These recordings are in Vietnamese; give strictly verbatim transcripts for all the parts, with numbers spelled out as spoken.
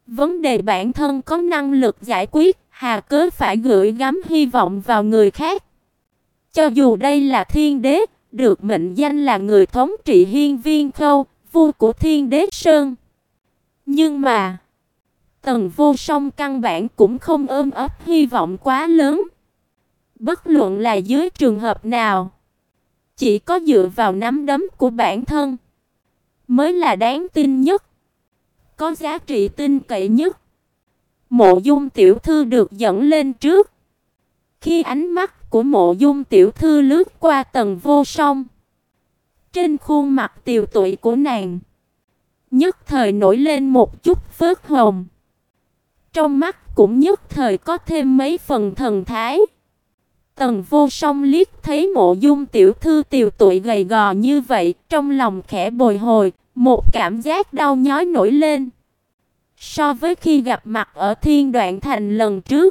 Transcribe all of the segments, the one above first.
Vấn đề bản thân có năng lực giải quyết, hà cớ phải gửi gắm hy vọng vào người khác. Cho dù đây là thiên đế, được mệnh danh là người thống trị Hiên Viên Khâu, vua của Thiên Đế Sơn. Nhưng mà, Tần Vô Song căn bản cũng không ôm ấp hy vọng quá lớn. Bất luận là dưới trường hợp nào, chỉ có dựa vào nắm đấm của bản thân mới là đáng tin nhất, có giá trị tin cậy nhất. Mộ Dung tiểu thư được dẫn lên trước. Khi ánh mắt của Mộ Dung tiểu thư lướt qua Tần Vô Song, trên khuôn mặt tiều tụy của nàng nhất thời nổi lên một chút phớt hồng. Trong mắt cũng nhất thời có thêm mấy phần thần thái. Tần Vô Song liếc thấy Mộ Dung tiểu thư tiều tụy gầy gò như vậy, trong lòng khẽ bồi hồi, một cảm giác đau nhói nổi lên. So với khi gặp mặt ở Thiên Đoạn Thành lần trước,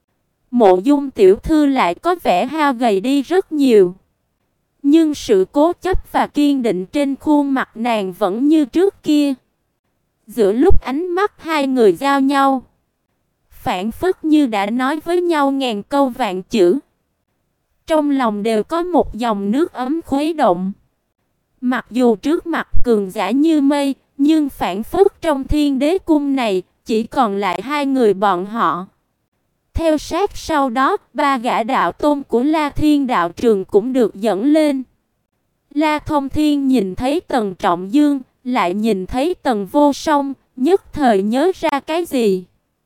Mộ Dung tiểu thư lại có vẻ hao gầy đi rất nhiều. Nhưng sự cố chấp và kiên định trên khuôn mặt nàng vẫn như trước kia. Giữa lúc ánh mắt hai người giao nhau, phảng phất như đã nói với nhau ngàn câu vạn chữ. Trong lòng đều có một dòng nước ấm khuấy động. Mặc dù trước mặt cường giả như mây, nhưng phảng phất trong Thiên Đế cung này chỉ còn lại hai người bọn họ. Theo sát sau đó, ba gã đạo tôn của La Thiên đạo trường cũng được dẫn lên. La Thông Thiên nhìn thấy Tần Trọng Dương, lại nhìn thấy Tần Vô Song, nhất thời nhớ ra cái gì.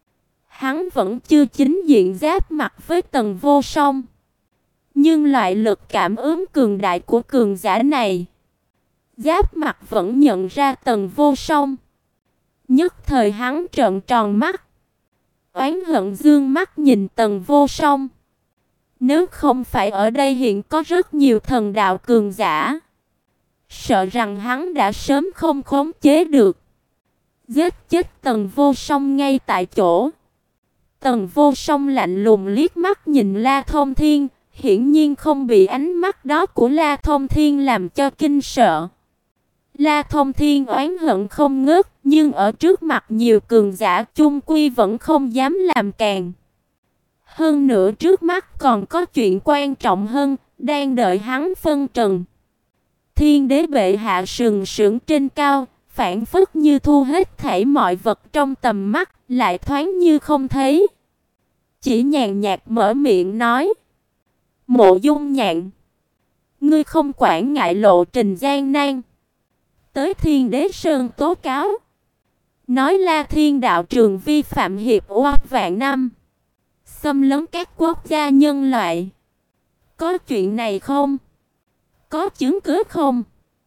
Hắn vẫn chưa chính diện giáp mặt với Tần Vô Song, nhưng loại lực cảm ứng cường đại của cường giả này, giáp mặt vẫn nhận ra Tần Vô Song. Nhất thời hắn trợn tròn mắt, oán hận dương mắt nhìn Tần Vô Song. Nếu không phải ở đây hiện có rất nhiều thần đạo cường giả, sợ rằng hắn đã sớm không khống chế được, giết chết Tần Vô Song ngay tại chỗ. Tần Vô Song lạnh lùng liếc mắt nhìn La Thông Thiên, hiển nhiên không bị ánh mắt đó của La Thông Thiên làm cho kinh sợ. La Thông Thiên oán hận không ngớt, nhưng ở trước mặt nhiều cường giả chung quy vẫn không dám làm càn. Hơn nữa trước mắt còn có chuyện quan trọng hơn, đang đợi hắn phân trần. Thiên Đế bệ hạ sừng sững trên cao, phảng phất như thu hết thảy mọi vật trong tầm mắt, lại thoáng như không thấy. Chỉ nhàn nhạt mở miệng nói: Mộ Dung Nhạn, ngươi không quản ngại lộ trình gian nan, tới Thiên Đế Sơn tố cáo, nói La Thiên đạo trường vi phạm hiệp ước vạn năm, xâm lấn các quốc gia nhân loại. Có chuyện này không? Có chứng cứ không?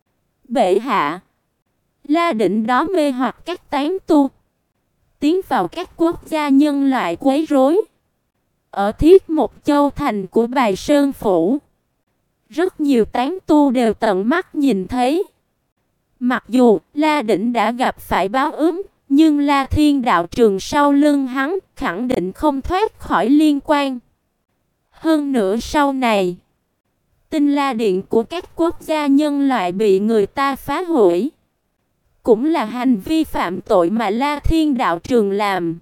Bệ hạ, La Định đó mê hoặc các tán tu, tiến vào các quốc gia nhân loại quấy rối. Ở Thiết Một Châu thành của Bài Sơn phủ, rất nhiều tán tu đều tận mắt nhìn thấy. Mặc dù La Định đã gặp phải báo ứng, nhưng La Thiên đạo trường sau lưng hắn khẳng định không thoát khỏi liên quan. Hơn nữa sau này, Tinh La Điện của các quốc gia nhân loại bị người ta phá hủy, cũng là hành vi phạm tội mà La Thiên đạo trường làm.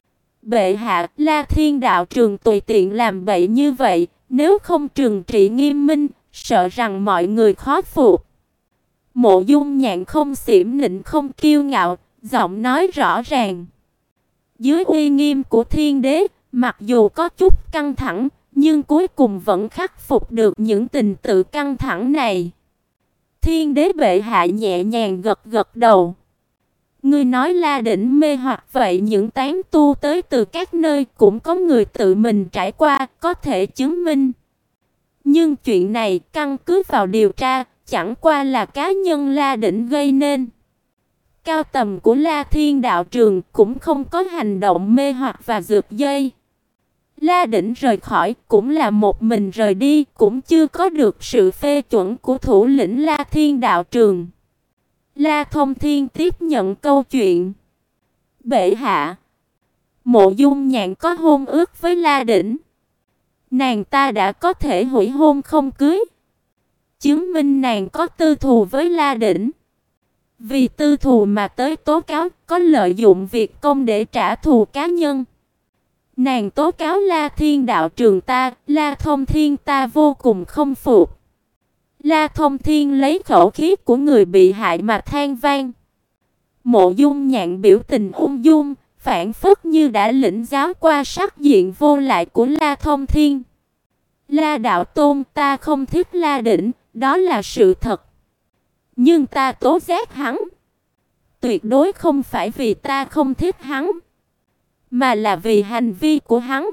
Bệ hạ, La Thiên đạo trường tùy tiện làm bậy như vậy, nếu không trừng trị nghiêm minh, sợ rằng mọi người khó phục. Mộ Dung Nhạn không xiểm nịnh không kiêu ngạo, giọng nói rõ ràng. Dưới uy nghiêm của Thiên Đế, mặc dù có chút căng thẳng, nhưng cuối cùng vẫn khắc phục được những tình tự căng thẳng này. Thiên Đế bệ hạ nhẹ nhàng gật gật đầu. Ngươi nói La Định mê hoặc vậy, những tán tu tới từ các nơi cũng có người tự mình trải qua, có thể chứng minh. Nhưng chuyện này căn cứ vào điều tra, chẳng qua là cá nhân La Định gây nên. Cao tầm của La Thiên đạo trường cũng không có hành động mê hoặc và giật dây. La Định rời khỏi cũng là một mình rời đi, cũng chưa có được sự phê chuẩn của thủ lĩnh La Thiên đạo trường. La Thông Thiên tiếp nhận câu chuyện. Bệ hạ, Mộ Dung Nhạn có hôn ước với La Định. Nàng ta đã có thể hủy hôn không cưới, chứng minh nàng có tư thù với La Định. Vì tư thù mà tới tố cáo, có lợi dụng việc công để trả thù cá nhân. Nàng tố cáo La Thiên đạo trường ta, La Thông Thiên ta vô cùng không phục. La Thông Thiên lấy khẩu khí của người bị hại mà than vang. Mộ Dung Nhạn biểu tình ung dung, phảng phất như đã lĩnh giáo qua sắc diện vô lại của La Thông Thiên. La đạo tôn, ta không thích La Đỉnh, đó là sự thật. Nhưng ta tố giác hắn, tuyệt đối không phải vì ta không thích hắn, mà là vì hành vi của hắn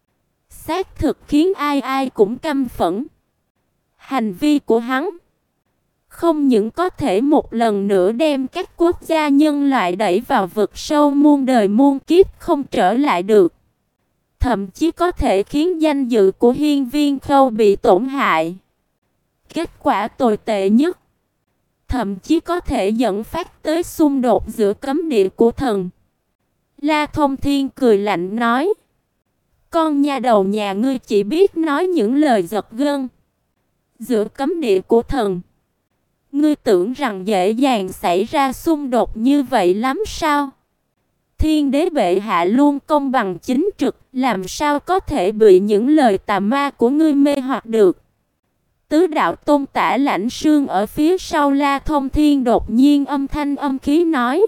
xác thực khiến ai ai cũng căm phẫn. Hành vi của hắn không những có thể một lần nữa đem các quốc gia nhân loại đẩy vào vực sâu muôn đời muôn kiếp không trở lại được, thậm chí có thể khiến danh dự của Hiên Viên Khâu bị tổn hại. Kết quả tồi tệ nhất, thậm chí có thể dẫn phát tới xung đột giữa cấm địa của thần. La Thông Thiên cười lạnh nói: "Con nha đầu nhà ngươi chỉ biết nói những lời giật gân. Giữa cấm địa của thần, ngươi tưởng rằng dễ dàng xảy ra xung đột như vậy lắm sao? Thiên đế bệ hạ luôn công bằng chính trực, làm sao có thể bị những lời tà ma của ngươi mê hoặc được?" Tứ đạo tôn Tả Lãnh Sương ở phía sau La Thông Thiên đột nhiên âm thanh âm khí nói: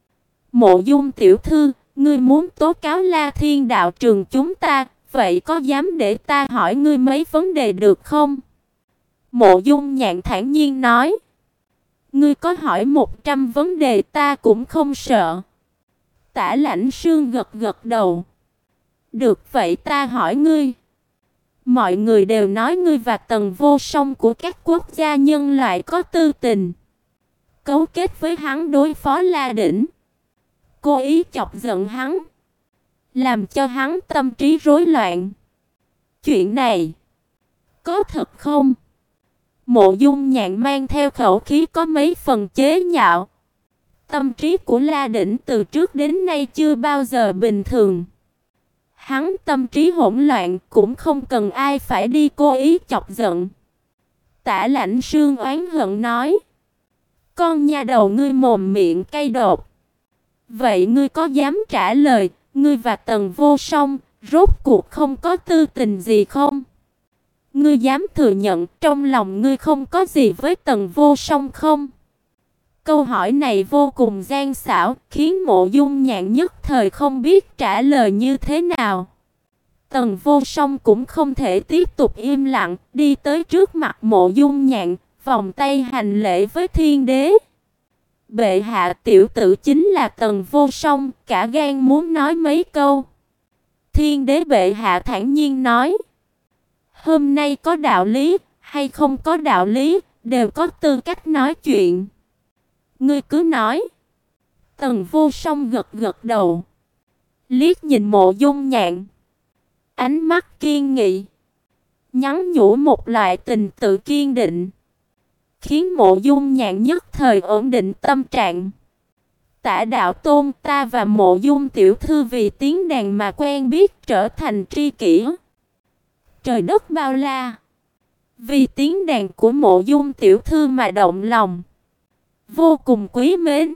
"Mộ Dung tiểu thư, ngươi muốn tố cáo La Thiên đạo trường chúng ta, vậy có dám để ta hỏi ngươi mấy vấn đề được không?" Mộ Dung Nhạn thản nhiên nói: "Ngươi có hỏi một trăm vấn đề ta cũng không sợ." Tả Lãnh Sương gật gật đầu: "Được vậy ta hỏi ngươi. Mọi người đều nói ngươi và Tần Vô Song của các quốc gia nhân loại có tư tình, cấu kết với hắn đối phó La Đỉnh, cố ý chọc giận hắn, làm cho hắn tâm trí rối loạn. Chuyện này có thật không?" Mộ Dung Nhạn mang theo khẩu khí có mấy phần chế nhạo. Tâm trí của La Đỉnh từ trước đến nay chưa bao giờ bình thường. Hắn tâm trí hỗn loạn, cũng không cần ai phải đi cố ý chọc giận. Tả Lãnh Sương oán hận nói: "Con nha đầu ngươi mồm miệng cay độc. Vậy ngươi có dám trả lời, ngươi và Tần Vô Song rốt cuộc không có tư tình gì không? Ngươi dám thừa nhận trong lòng ngươi không có gì với Tần Vô Song không?" Câu hỏi này vô cùng gian xảo, khiến Mộ Dung Nhạn nhất thời không biết trả lời như thế nào. Tần Vô Song cũng không thể tiếp tục im lặng, đi tới trước mặt Mộ Dung Nhạn, vòng tay hành lễ với Thiên Đế. "Bệ hạ, tiểu tử chính là Tần Vô Song, cả gan muốn nói mấy câu." Thiên Đế bệ hạ thản nhiên nói: "Hôm nay có đạo lý hay không có đạo lý, đều có tư cách nói chuyện. Ngươi cứ nói." Tần Vô Song gật gật đầu, liếc nhìn Mộ Dung Nhạn, ánh mắt kiên nghị, nhắn nhủ một loại tình tự kiên định, khiến Mộ Dung Nhạn nhất thời ổn định tâm trạng. "Tả đạo tôn, ta và Mộ Dung tiểu thư vì tiếng đàn mà quen biết, trở thành tri kỷ. Trời đất bao la, vì tiếng đàn của Mộ Dung tiểu thư mà động lòng, vô cùng quý mến.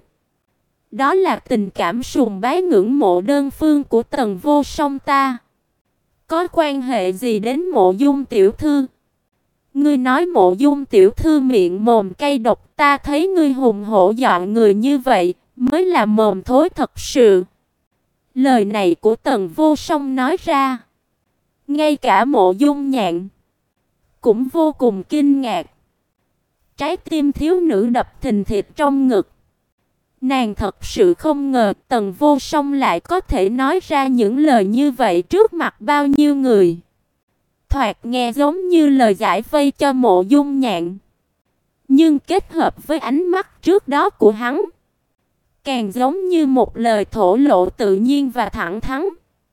Đó là tình cảm sùng bái ngưỡng mộ đơn phương của Tần Vô Song ta. Có quan hệ gì đến Mộ Dung tiểu thư? Ngươi nói Mộ Dung tiểu thư miệng mồm cay độc, ta thấy ngươi hùng hổ dọa người như vậy, mới là mồm thối thật sự." Lời này của Tần Vô Song nói ra, ngay cả Mộ Dung Nhạn cũng vô cùng kinh ngạc. Trái tim thiếu nữ đập thình thịch trong ngực. Nàng thật sự không ngờ Tần Vô Song lại có thể nói ra những lời như vậy trước mặt bao nhiêu người. Thoạt nghe giống như lời giải vây cho Mộ Dung Nhạn, nhưng kết hợp với ánh mắt trước đó của hắn, càng giống như một lời thổ lộ tự nhiên và thẳng thắn.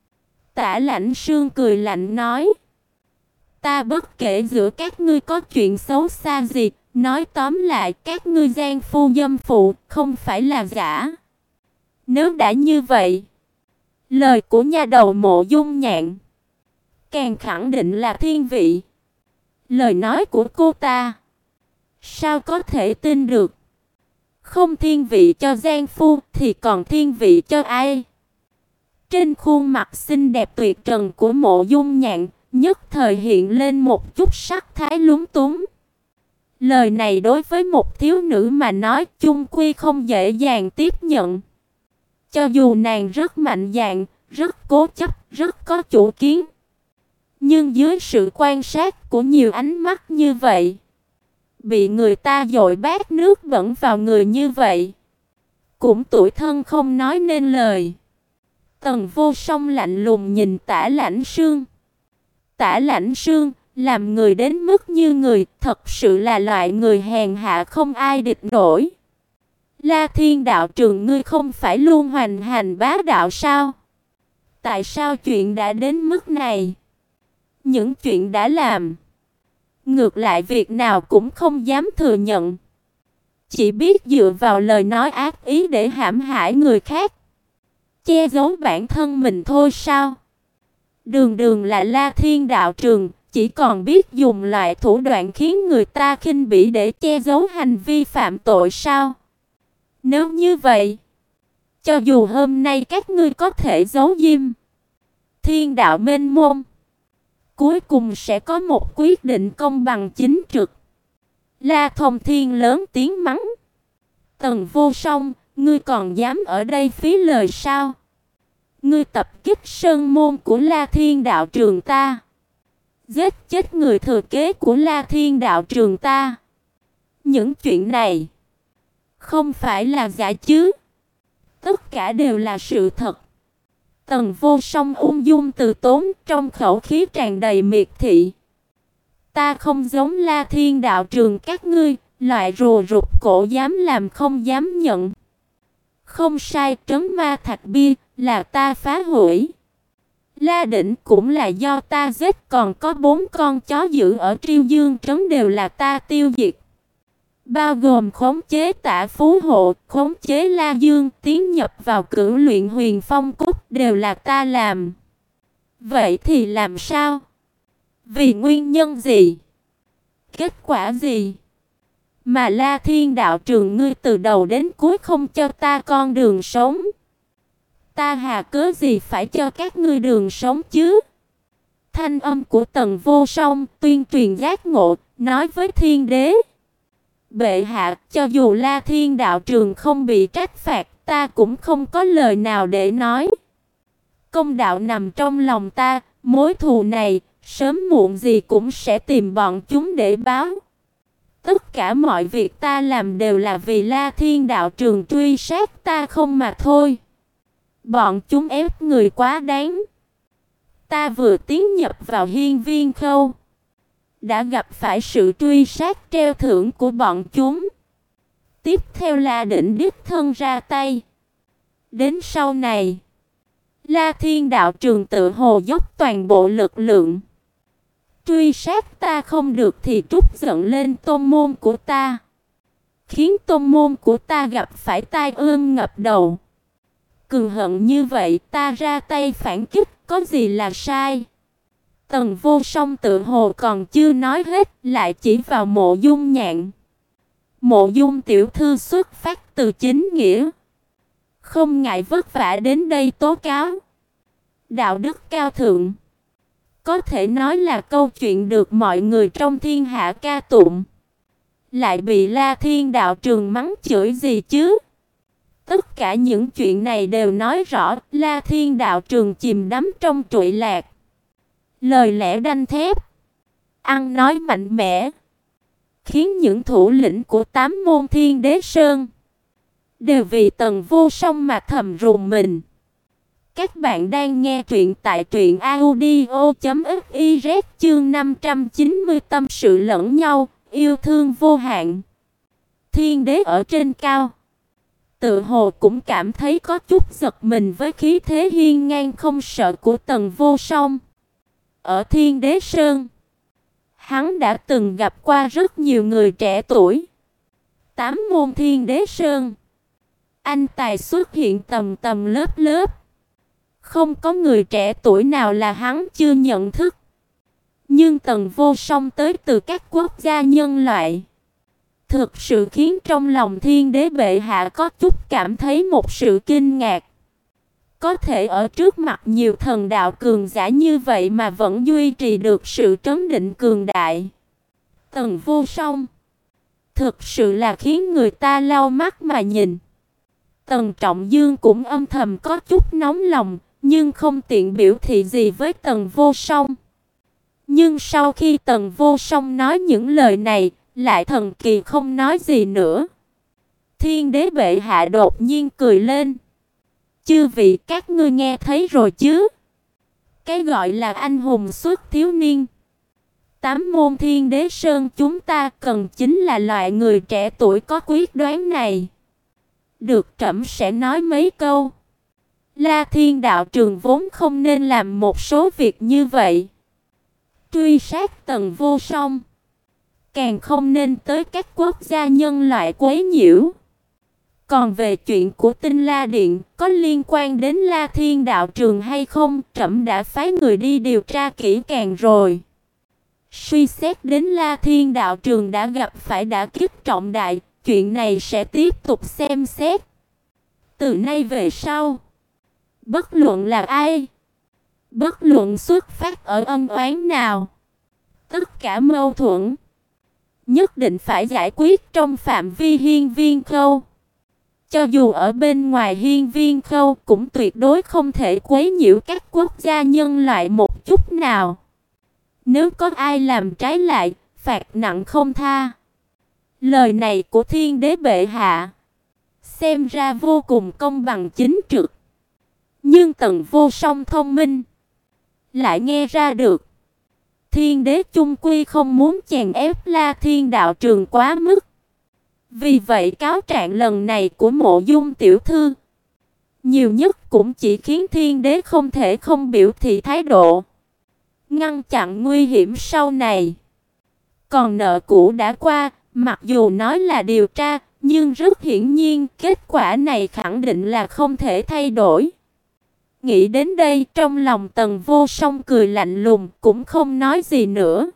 Tả Lãnh Sương cười lạnh nói: "Ta bất kể giữa các ngươi có chuyện xấu xa gì, nói tóm lại các ngươi gian phu dâm phụ không phải là giả. Nếu đã như vậy, lời của nha đầu Mộ Dung Nhạn càng khẳng định là thiên vị. Lời nói của cô ta sao có thể tin được? Không thiên vị cho Giang Phu thì còn thiên vị cho ai? Trên khuôn mặt xinh đẹp tuyệt trần của Mộ Dung Nhạn nhất thời hiện lên một chút sắc thái lúng túng. Lời này đối với một thiếu nữ mà nói chung quy không dễ dàng tiếp nhận. Cho dù nàng rất mạnh dạn, rất cố chấp, rất có chủ kiến, nhưng dưới sự quan sát của nhiều ánh mắt như vậy, bị người ta dội bát nước bẩn vào người như vậy, cũng tủi thân không nói nên lời. Tần Vô Song lạnh lùng nhìn Tả Lãnh Sương. Tả Lãnh Sương, làm người đến mức như người, thật sự là loại người hèn hạ không ai địch nổi. La Thiên đạo trường ngươi không phải luôn hoành hành bá đạo sao? Tại sao chuyện đã đến mức này? Những chuyện đã làm, ngược lại việc nào cũng không dám thừa nhận. Chỉ biết dựa vào lời nói ác ý để hãm hại người khác, che giấu bản thân mình thôi sao? Đường đường là La Thiên đạo trường, chỉ còn biết dùng loại thủ đoạn khiến người ta khinh bỉ để che giấu hành vi phạm tội sao? Nếu như vậy, cho dù hôm nay các ngươi có thể giấu diêm thiên đạo mênh mông, cuối cùng sẽ có một quyết định công bằng chính trực. La Thông Thiên lớn tiếng mắng. Tần Vô Song, ngươi còn dám ở đây phí lời sao? Ngươi tập kích sơn môn của La Thiên đạo trường ta, giết chết người thừa kế của La Thiên đạo trường ta. Những chuyện này không phải là giả chứ? Tất cả đều là sự thật. Tần Vô Song ung dung từ tốn, trong khẩu khí tràn đầy miệt thị. Ta không giống La Thiên đạo trường các ngươi, loại rùa rụt cổ dám làm không dám nhận. Không sai, trấn ma thạch bia là ta phá hủy. La Đỉnh cũng là do ta giết, còn có bốn con chó dữ ở Triêu Dương trấn đều là ta tiêu diệt. Bao gồm khống chế Tả Phú Hộ, khống chế La Dương, tiến nhập vào cửu luyện Huyền Phong Cốt đều là ta làm. Vậy thì làm sao? Vì nguyên nhân gì? Kết quả gì? Mà La Thiên đạo trường ngươi từ đầu đến cuối không cho ta con đường sống. Ta hà cớ gì phải cho các ngươi đường sống chứ? Thanh âm của Tần Vô Song tuyên truyền giác ngộ, nói với Thiên Đế. Bệ hạ, cho dù La Thiên đạo trường không bị trách phạt, ta cũng không có lời nào để nói. Công đạo nằm trong lòng ta, mối thù này, sớm muộn gì cũng sẽ tìm bọn chúng để báo. Tất cả mọi việc ta làm đều là vì La Thiên đạo trường truy sát ta không mà thôi. Bọn chúng ép người quá đáng. Ta vừa tiến nhập vào Hiên Viên Khâu, đã gặp phải sự truy sát treo thưởng của bọn chúng. Tiếp theo là định đích thân ra tay. Đến sau này, La Thiên đạo trường tự hồ dốc toàn bộ lực lượng. Truy sát ta không được thì trút giận lên tôn môn của ta, khiến tôn môn của ta gặp phải tai ương ngập đầu. Cường hận như vậy, ta ra tay phản kích, có gì là sai? Tần Vô Song tự hồ còn chưa nói hết, lại chỉ vào Mộ Dung Nhạn. Mộ Dung tiểu thư xuất phát từ chính nghĩa, không ngại vất vả đến đây tố cáo. Đạo đức cao thượng, có thể nói là câu chuyện được mọi người trong thiên hạ ca tụng. Lại bị La Thiên đạo trường mắng chửi gì chứ? Tất cả những chuyện này đều nói rõ La Thiên đạo trường chìm đắm trong trụy lạc. Lời lẽ đanh thép, ăn nói mạnh mẽ, khiến những thủ lĩnh của tám môn Thiên Đế Sơn đều vì Tần Vô Song mà thầm rùng mình. Các bạn đang nghe truyện tại truyện audio chấm fiz chương năm trăm chín mươi tâm sự lẫn nhau, yêu thương vô hạn. Thiên Đế ở trên cao, tự hồ cũng cảm thấy có chút giật mình với khí thế hiên ngang không sợ của Tần Vô Song. Ở Thiên Đế Sơn, hắn đã từng gặp qua rất nhiều người trẻ tuổi. Tám môn Thiên Đế Sơn, anh tài xuất hiện tầm tầm lớp lớp. Không có người trẻ tuổi nào là hắn chưa nhận thức. Nhưng Tần Vô Song tới từ các quốc gia nhân loại, thực sự khiến trong lòng Thiên Đế bệ hạ có chút cảm thấy một sự kinh ngạc. Có thể ở trước mặt nhiều thần đạo cường giả như vậy mà vẫn duy trì được sự trấn định cường đại. Tần Vô Song thực sự là khiến người ta lau mắt mà nhìn. Tần Trọng Dương cũng âm thầm có chút nóng lòng, nhưng không tiện biểu thị gì với Tần Vô Song. Nhưng sau khi Tần Vô Song nói những lời này, lại thần kỳ không nói gì nữa. Thiên Đế bệ hạ đột nhiên cười lên. Chư vị các ngươi nghe thấy rồi chứ? Cái gọi là anh hùng xuất thiếu niên. Tám môn Thiên Đế Sơn chúng ta cần chính là loại người trẻ tuổi có quyết đoán này. Được trẫm sẽ nói mấy câu. La Thiên đạo trường vốn không nên làm một số việc như vậy. Truy sát Tần Vô Song, càng không nên tới các quốc gia nhân loại quấy nhiễu. Còn về chuyện của Tinh La Điện có liên quan đến La Thiên đạo trường hay không, trẫm đã phái người đi điều tra kỹ càng rồi. Suy xét đến La Thiên đạo trường đã gặp phải đả kích trọng đại, chuyện này sẽ tiếp tục xem xét. Từ nay về sau, bất luận là ai, bất luận xuất phát ở ân oán nào, tất cả mâu thuẫn nhất định phải giải quyết trong phạm vi Hiên Viên Khâu. Cho dù ở bên ngoài Hiên Viên Khâu cũng tuyệt đối không thể quấy nhiễu các quốc gia nhân loại một chút nào. Nếu có ai làm trái lại, phạt nặng không tha. Lời này của Thiên Đế bệ hạ xem ra vô cùng công bằng chính trực. Nhưng Tần Vô Song thông minh, lại nghe ra được Thiên Đế chung quy không muốn chèn ép La Thiên đạo trường quá mức. Vì vậy cáo trạng lần này của Mộ Dung tiểu thư nhiều nhất cũng chỉ khiến Thiên Đế không thể không biểu thị thái độ, ngăn chặn nguy hiểm sau này. Còn nợ cũ đã qua, mặc dù nói là điều tra, nhưng rất hiển nhiên kết quả này khẳng định là không thể thay đổi. Nghĩ đến đây, trong lòng Tần Vô Song cười lạnh lùng, cũng không nói gì nữa.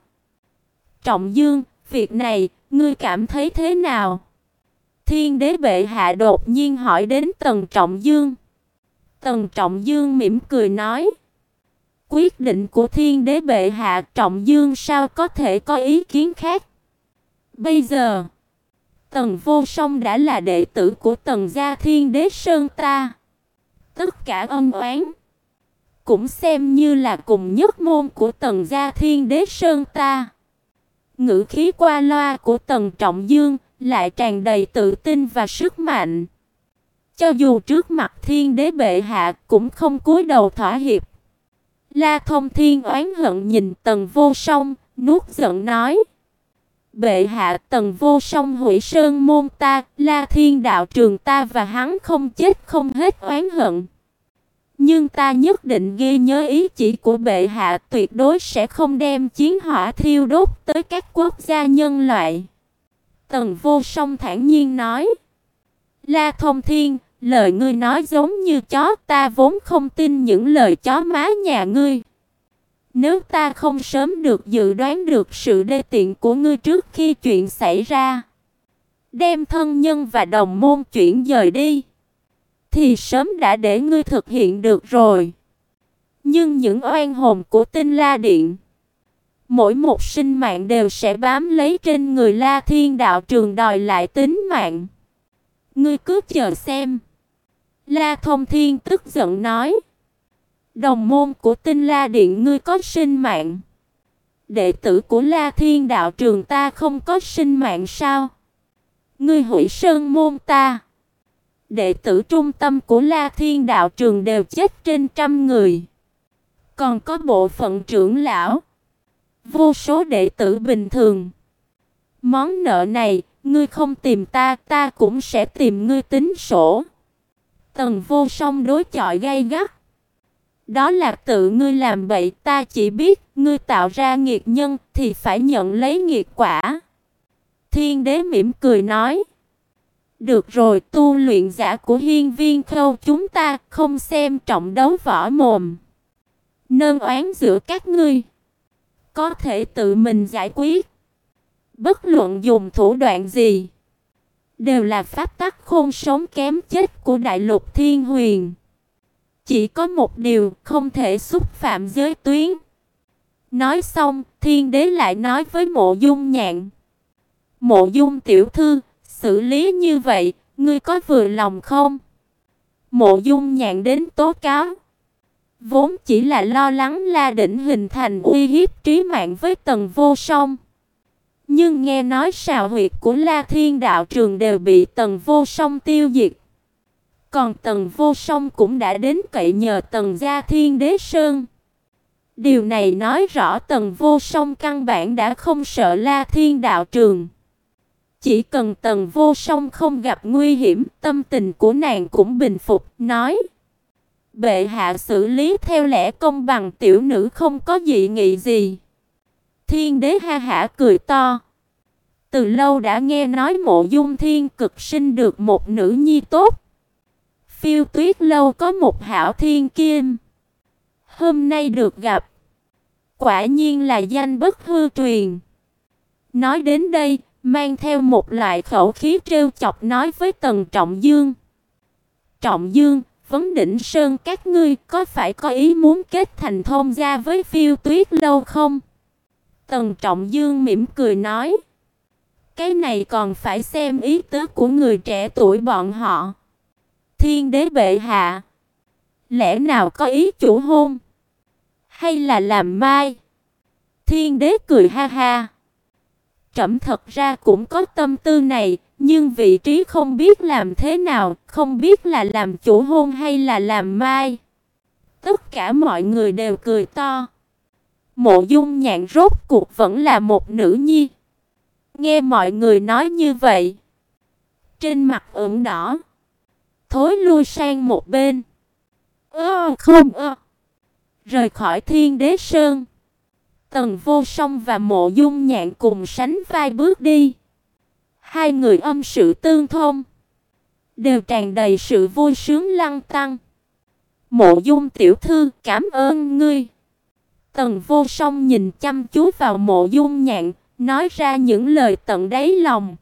Trọng Dương, việc này, ngươi cảm thấy thế nào? Thiên Đế bệ hạ đột nhiên hỏi đến Tần Trọng Dương. Tần Trọng Dương mỉm cười nói. Quyết định của Thiên Đế bệ hạ, Trọng Dương sao có thể có ý kiến khác? Bây giờ, Tần Vô Song đã là đệ tử của Tần gia Thiên Đế Sơn ta. Tất cả ân oán cũng xem như là cùng nhất môn của Tần gia Thiên Đế Sơn ta. Ngữ khí qua loa của Tần Trọng Dương lại tràn đầy tự tin và sức mạnh. Cho dù trước mặt Thiên Đế bệ hạ cũng không cúi đầu thỏa hiệp. La Thông Thiên oán hận nhìn Tần Vô Song, nuốt giận nói: Bệ hạ, Tần Vô Song hủy sơn môn ta, La Thiên đạo trường ta và hắn không chết không hết oán hận. Nhưng ta nhất định ghi nhớ ý chỉ của bệ hạ, tuyệt đối sẽ không đem chiến hỏa thiêu đốt tới các quốc gia nhân loại. Tần Vô Song thản nhiên nói. La Thông Thiên, lời ngươi nói giống như chó, ta vốn không tin những lời chó má nhà ngươi. Nếu ta không sớm được dự đoán được sự đê tiện của ngươi trước khi chuyện xảy ra, đem thân nhân và đồng môn chuyển dời đi, thì sớm đã để ngươi thực hiện được rồi. Nhưng những oan hồn của Tinh La Điện, mỗi một sinh mạng đều sẽ bám lấy trên người La Thiên đạo trường đòi lại tính mạng. Ngươi cứ chờ xem. La Thông Thiên tức giận nói. Đồng môn của Tinh La Điện ngươi có sinh mạng, đệ tử của La Thiên đạo trường ta không có sinh mạng sao? Ngươi hủy sơn môn ta, đệ tử trung tâm của La Thiên đạo trường đều chết trên trăm người. Còn có bộ phận trưởng lão, vô số đệ tử bình thường. Món nợ này, ngươi không tìm ta, ta cũng sẽ tìm ngươi tính sổ. Tần Vô Song đối chọi gay gắt. Đó là tự ngươi làm bậy, ta chỉ biết ngươi tạo ra nghiệt nhân thì phải nhận lấy nghiệt quả. Thiên Đế mỉm cười nói. Được rồi, tu luyện giả của Hiên Viên Khâu chúng ta không xem trọng đấu võ mồm. Nơn oán giữa các ngươi có thể tự mình giải quyết. Bất luận dùng thủ đoạn gì, đều là pháp tắc khôn sống kém chết của đại lục Thiên Huyền. Chỉ có một điều không thể xúc phạm giới tuyến. Nói xong, Thiên Đế lại nói với Mộ Dung Nhạn: Mộ Dung tiểu thư, xử lý như vậy, ngươi có vừa lòng không? Mộ Dung Nhạn đến tố cáo, vốn chỉ là lo lắng La Đỉnh hình thành uy hiếp trí mạng với Tần Vô Song. Nhưng nghe nói sào huyệt của La Thiên đạo trường đều bị Tần Vô Song tiêu diệt. Còn Tần Vô Song cũng đã đến cậy nhờ Tần gia Thiên Đế Sơn. Điều này nói rõ Tần Vô Song căn bản đã không sợ La Thiên đạo trường. Chỉ cần Tần Vô Song không gặp nguy hiểm, tâm tình của nàng cũng bình phục, nói: Bệ hạ xử lý theo lẽ công bằng, tiểu nữ không có dị nghị gì. Thiên Đế ha hả cười to. Từ lâu đã nghe nói Mộ Dung Thiên Cực sinh được một nữ nhi tốt. Phiêu Tuyết lâu có một hảo thiên kim. Hôm nay được gặp, quả nhiên là danh bất hư truyền. Nói đến đây, mang theo một loại khẩu khí trêu chọc nói với Tần Trọng Dương: Trọng Dương, Vấn Đỉnh Sơn các ngươi có phải có ý muốn kết thành thông gia với Phiêu Tuyết lâu không? Tần Trọng Dương mỉm cười nói: Cái này còn phải xem ý tứ của người trẻ tuổi bọn họ. Thiên Đế bệ hạ, lẽ nào có ý chủ hôn, hay là làm mai? Thiên Đế cười ha ha. Trẫm thật ra cũng có tâm tư này, nhưng vị trí không biết làm thế nào, không biết là làm chủ hôn hay là làm mai. Tất cả mọi người đều cười to. Mộ Dung Nhạn rốt cuộc vẫn là một nữ nhi. Nghe mọi người nói như vậy, trên mặt ửng đỏ, thối lui sang một bên. Ơ không ơ. Rời khỏi Thiên Đế Sơn, Tần Vô Song và Mộ Dung Nhạn cùng sánh vai bước đi. Hai người âm sự tương thông, đều tràn đầy sự vui sướng lăn tăn. Mộ Dung tiểu thư, cảm ơn ngươi. Tần Vô Song nhìn chăm chú vào Mộ Dung Nhạn, nói ra những lời tận đáy lòng.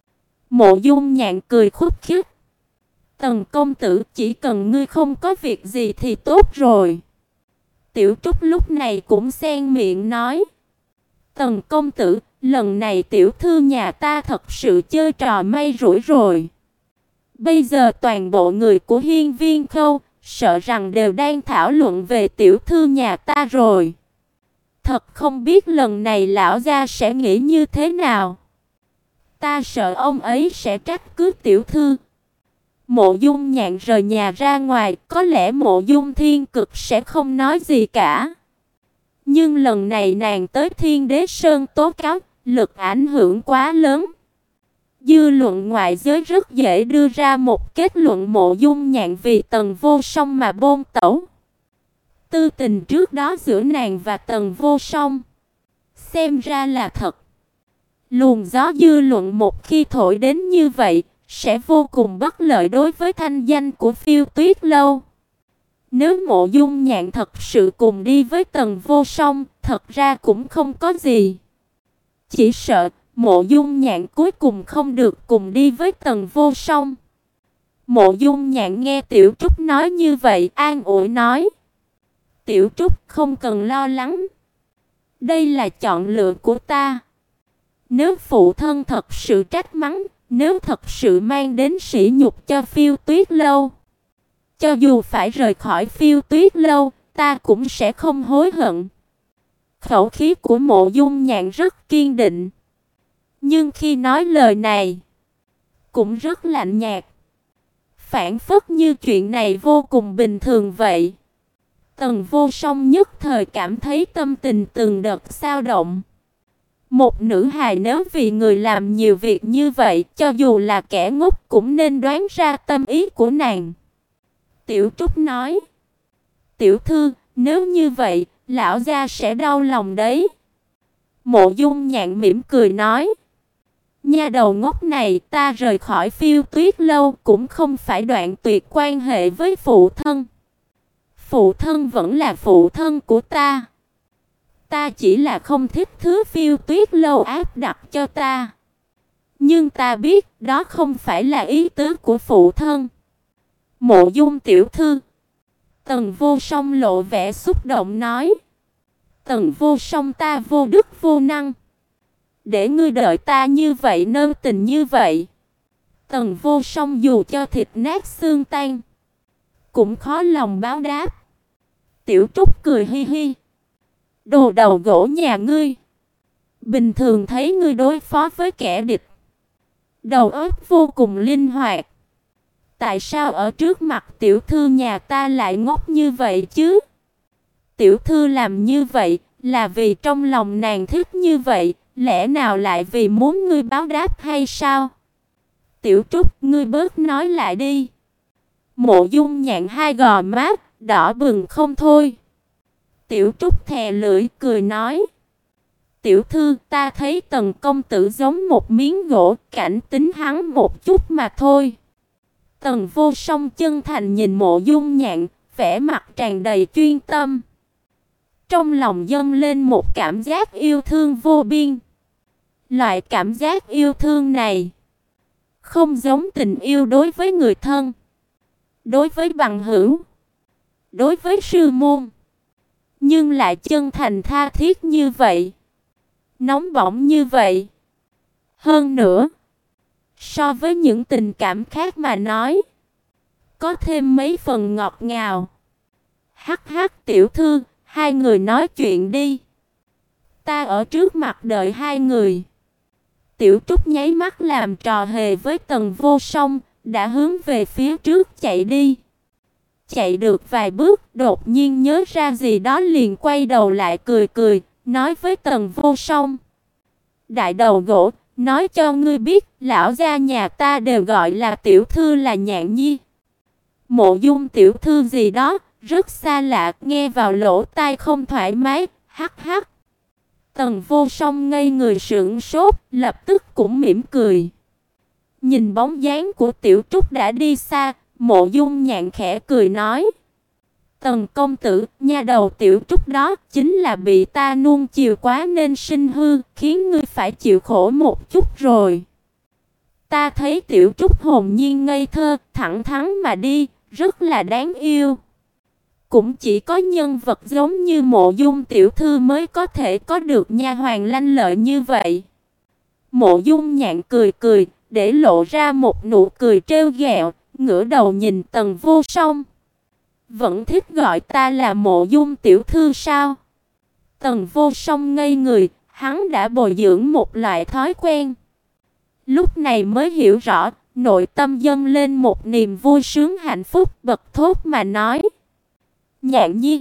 Mộ Dung Nhạn cười khúc khích. Tần công tử, chỉ cần ngươi không có việc gì thì tốt rồi. Tiểu Trúc lúc này cũng xen miệng nói: Tần công tử, lần này tiểu thư nhà ta thật sự chơi trò may rủi rồi. Bây giờ toàn bộ người của Hiên Viên Khâu sợ rằng đều đang thảo luận về tiểu thư nhà ta rồi. Thật không biết lần này lão gia sẽ nghĩ như thế nào. Ta sợ ông ấy sẽ trách cứ tiểu thư. Mộ Dung Nhạn rời nhà ra ngoài, có lẽ Mộ Dung Thiên Cực sẽ không nói gì cả. Nhưng lần này nàng tới Thiên Đế Sơn tố cáo, lực ảnh hưởng quá lớn. Dư luận ngoại giới rất dễ đưa ra một kết luận Mộ Dung Nhạn vì Tần Vô Song mà bôn tẩu. Tư tình trước đó giữa nàng và Tần Vô Song xem ra là thật. Luồng gió dư luận một khi thổi đến như vậy sẽ vô cùng bất lợi đối với thanh danh của Phiêu Tuyết lâu. Nếu Mộ Dung Nhạn thật sự cùng đi với Tần Vô Song, thật ra cũng không có gì. Chỉ sợ Mộ Dung Nhạn cuối cùng không được cùng đi với Tần Vô Song. Mộ Dung Nhạn nghe Tiểu Trúc nói như vậy, an ủi nói: Tiểu Trúc không cần lo lắng. Đây là chọn lựa của ta. Nếu phụ thân thật sự trách mắng, nếu thật sự mang đến sỉ nhục cho Phiêu Tuyết lâu, cho dù phải rời khỏi Phiêu Tuyết lâu, ta cũng sẽ không hối hận. Khẩu khí của Mộ Dung Nhạn rất kiên định, nhưng khi nói lời này cũng rất lạnh nhạt, phảng phất như chuyện này vô cùng bình thường vậy. Tần Vô Song nhất thời cảm thấy tâm tình từng đợt xao động. Một nữ hài nếu vì người làm nhiều việc như vậy, cho dù là kẻ ngốc cũng nên đoán ra tâm ý của nàng. Tiểu Trúc nói: Tiểu thư, nếu như vậy, lão gia sẽ đau lòng đấy. Mộ Dung Nhạn mỉm cười nói: Nha đầu ngốc này, ta rời khỏi Phiêu Tuyết lâu cũng không phải đoạn tuyệt quan hệ với phụ thân. Phụ thân vẫn là phụ thân của ta. Ta chỉ là không thích thứ Phiêu Tuyết lâu áp đặt cho ta. Nhưng ta biết đó không phải là ý tứ của phụ thân. Mộ Dung tiểu thư. Tần Vô Song lộ vẻ xúc động nói. Tần Vô Song, ta vô đức vô năng, để ngươi đợi ta như vậy, nơ tình như vậy. Tần Vô Song dù cho thịt nát xương tan, cũng khó lòng báo đáp. Tiểu Trúc cười hi hi. Đồ đầu gỗ nhà ngươi, bình thường thấy ngươi đối phó với kẻ địch, đầu óc vô cùng linh hoạt. Tại sao ở trước mặt tiểu thư nhà ta lại ngốc như vậy chứ? Tiểu thư làm như vậy là vì trong lòng nàng thích như vậy, lẽ nào lại vì muốn ngươi báo đáp hay sao? Tiểu Trúc, ngươi bớt nói lại đi. Mộ Dung Nhạn hai gò má đỏ bừng không thôi. Tiểu Trúc thè lưỡi cười nói. Tiểu thư, ta thấy Tần công tử giống một miếng gỗ, cảnh tính hắn một chút mà thôi. Tần Vô Song chân thành nhìn Mộ Dung Nhạn, vẻ mặt tràn đầy chuyên tâm. Trong lòng dâng lên một cảm giác yêu thương vô biên. Loại cảm giác yêu thương này không giống tình yêu đối với người thân, đối với bằng hữu, đối với sư môn, nhưng lại chân thành tha thiết như vậy, nóng bỏng như vậy. Hơn nữa, so với những tình cảm khác mà nói, có thêm mấy phần ngọt ngào. Hắc hắc tiểu thư, hai người nói chuyện đi. Ta ở trước mặt đợi hai người. Tiểu Trúc nháy mắt làm trò hề với Tần Vô Song, đã hướng về phía trước chạy đi. Chạy được vài bước, đột nhiên nhớ ra gì đó liền quay đầu lại cười cười, nói với Tần Vô Song. Đại đầu gỗ, nói cho ngươi biết, lão gia nhà ta đều gọi là tiểu thư là Nhạn Nhi. Mộ Dung tiểu thư gì đó, rất xa lạ, nghe vào lỗ tai không thoải mái, hắc hắc. Tần Vô Song ngây người sững sốt, lập tức cũng mỉm cười. Nhìn bóng dáng của Tiểu Trúc đã đi xa, Mộ Dung Nhạn khẽ cười nói. Tần công tử, nha đầu Tiểu Trúc đó chính là bị ta nuông chiều quá nên sinh hư, khiến ngươi phải chịu khổ một chút rồi. Ta thấy Tiểu Trúc hồn nhiên ngây thơ, thẳng thắn mà đi, rất là đáng yêu. Cũng chỉ có nhân vật giống như Mộ Dung tiểu thư mới có thể có được nha hoàn lanh lợi như vậy. Mộ Dung Nhạn cười cười, để lộ ra một nụ cười trêu ghẹo, ngửa đầu nhìn Tần Vô Song. Vẫn thích gọi ta là Mộ Dung tiểu thư sao? Tần Vô Song ngây người, hắn đã bồi dưỡng một loại thói quen. Lúc này mới hiểu rõ, nội tâm dâng lên một niềm vui sướng hạnh phúc, bật thốt mà nói. Nhạn Nhi.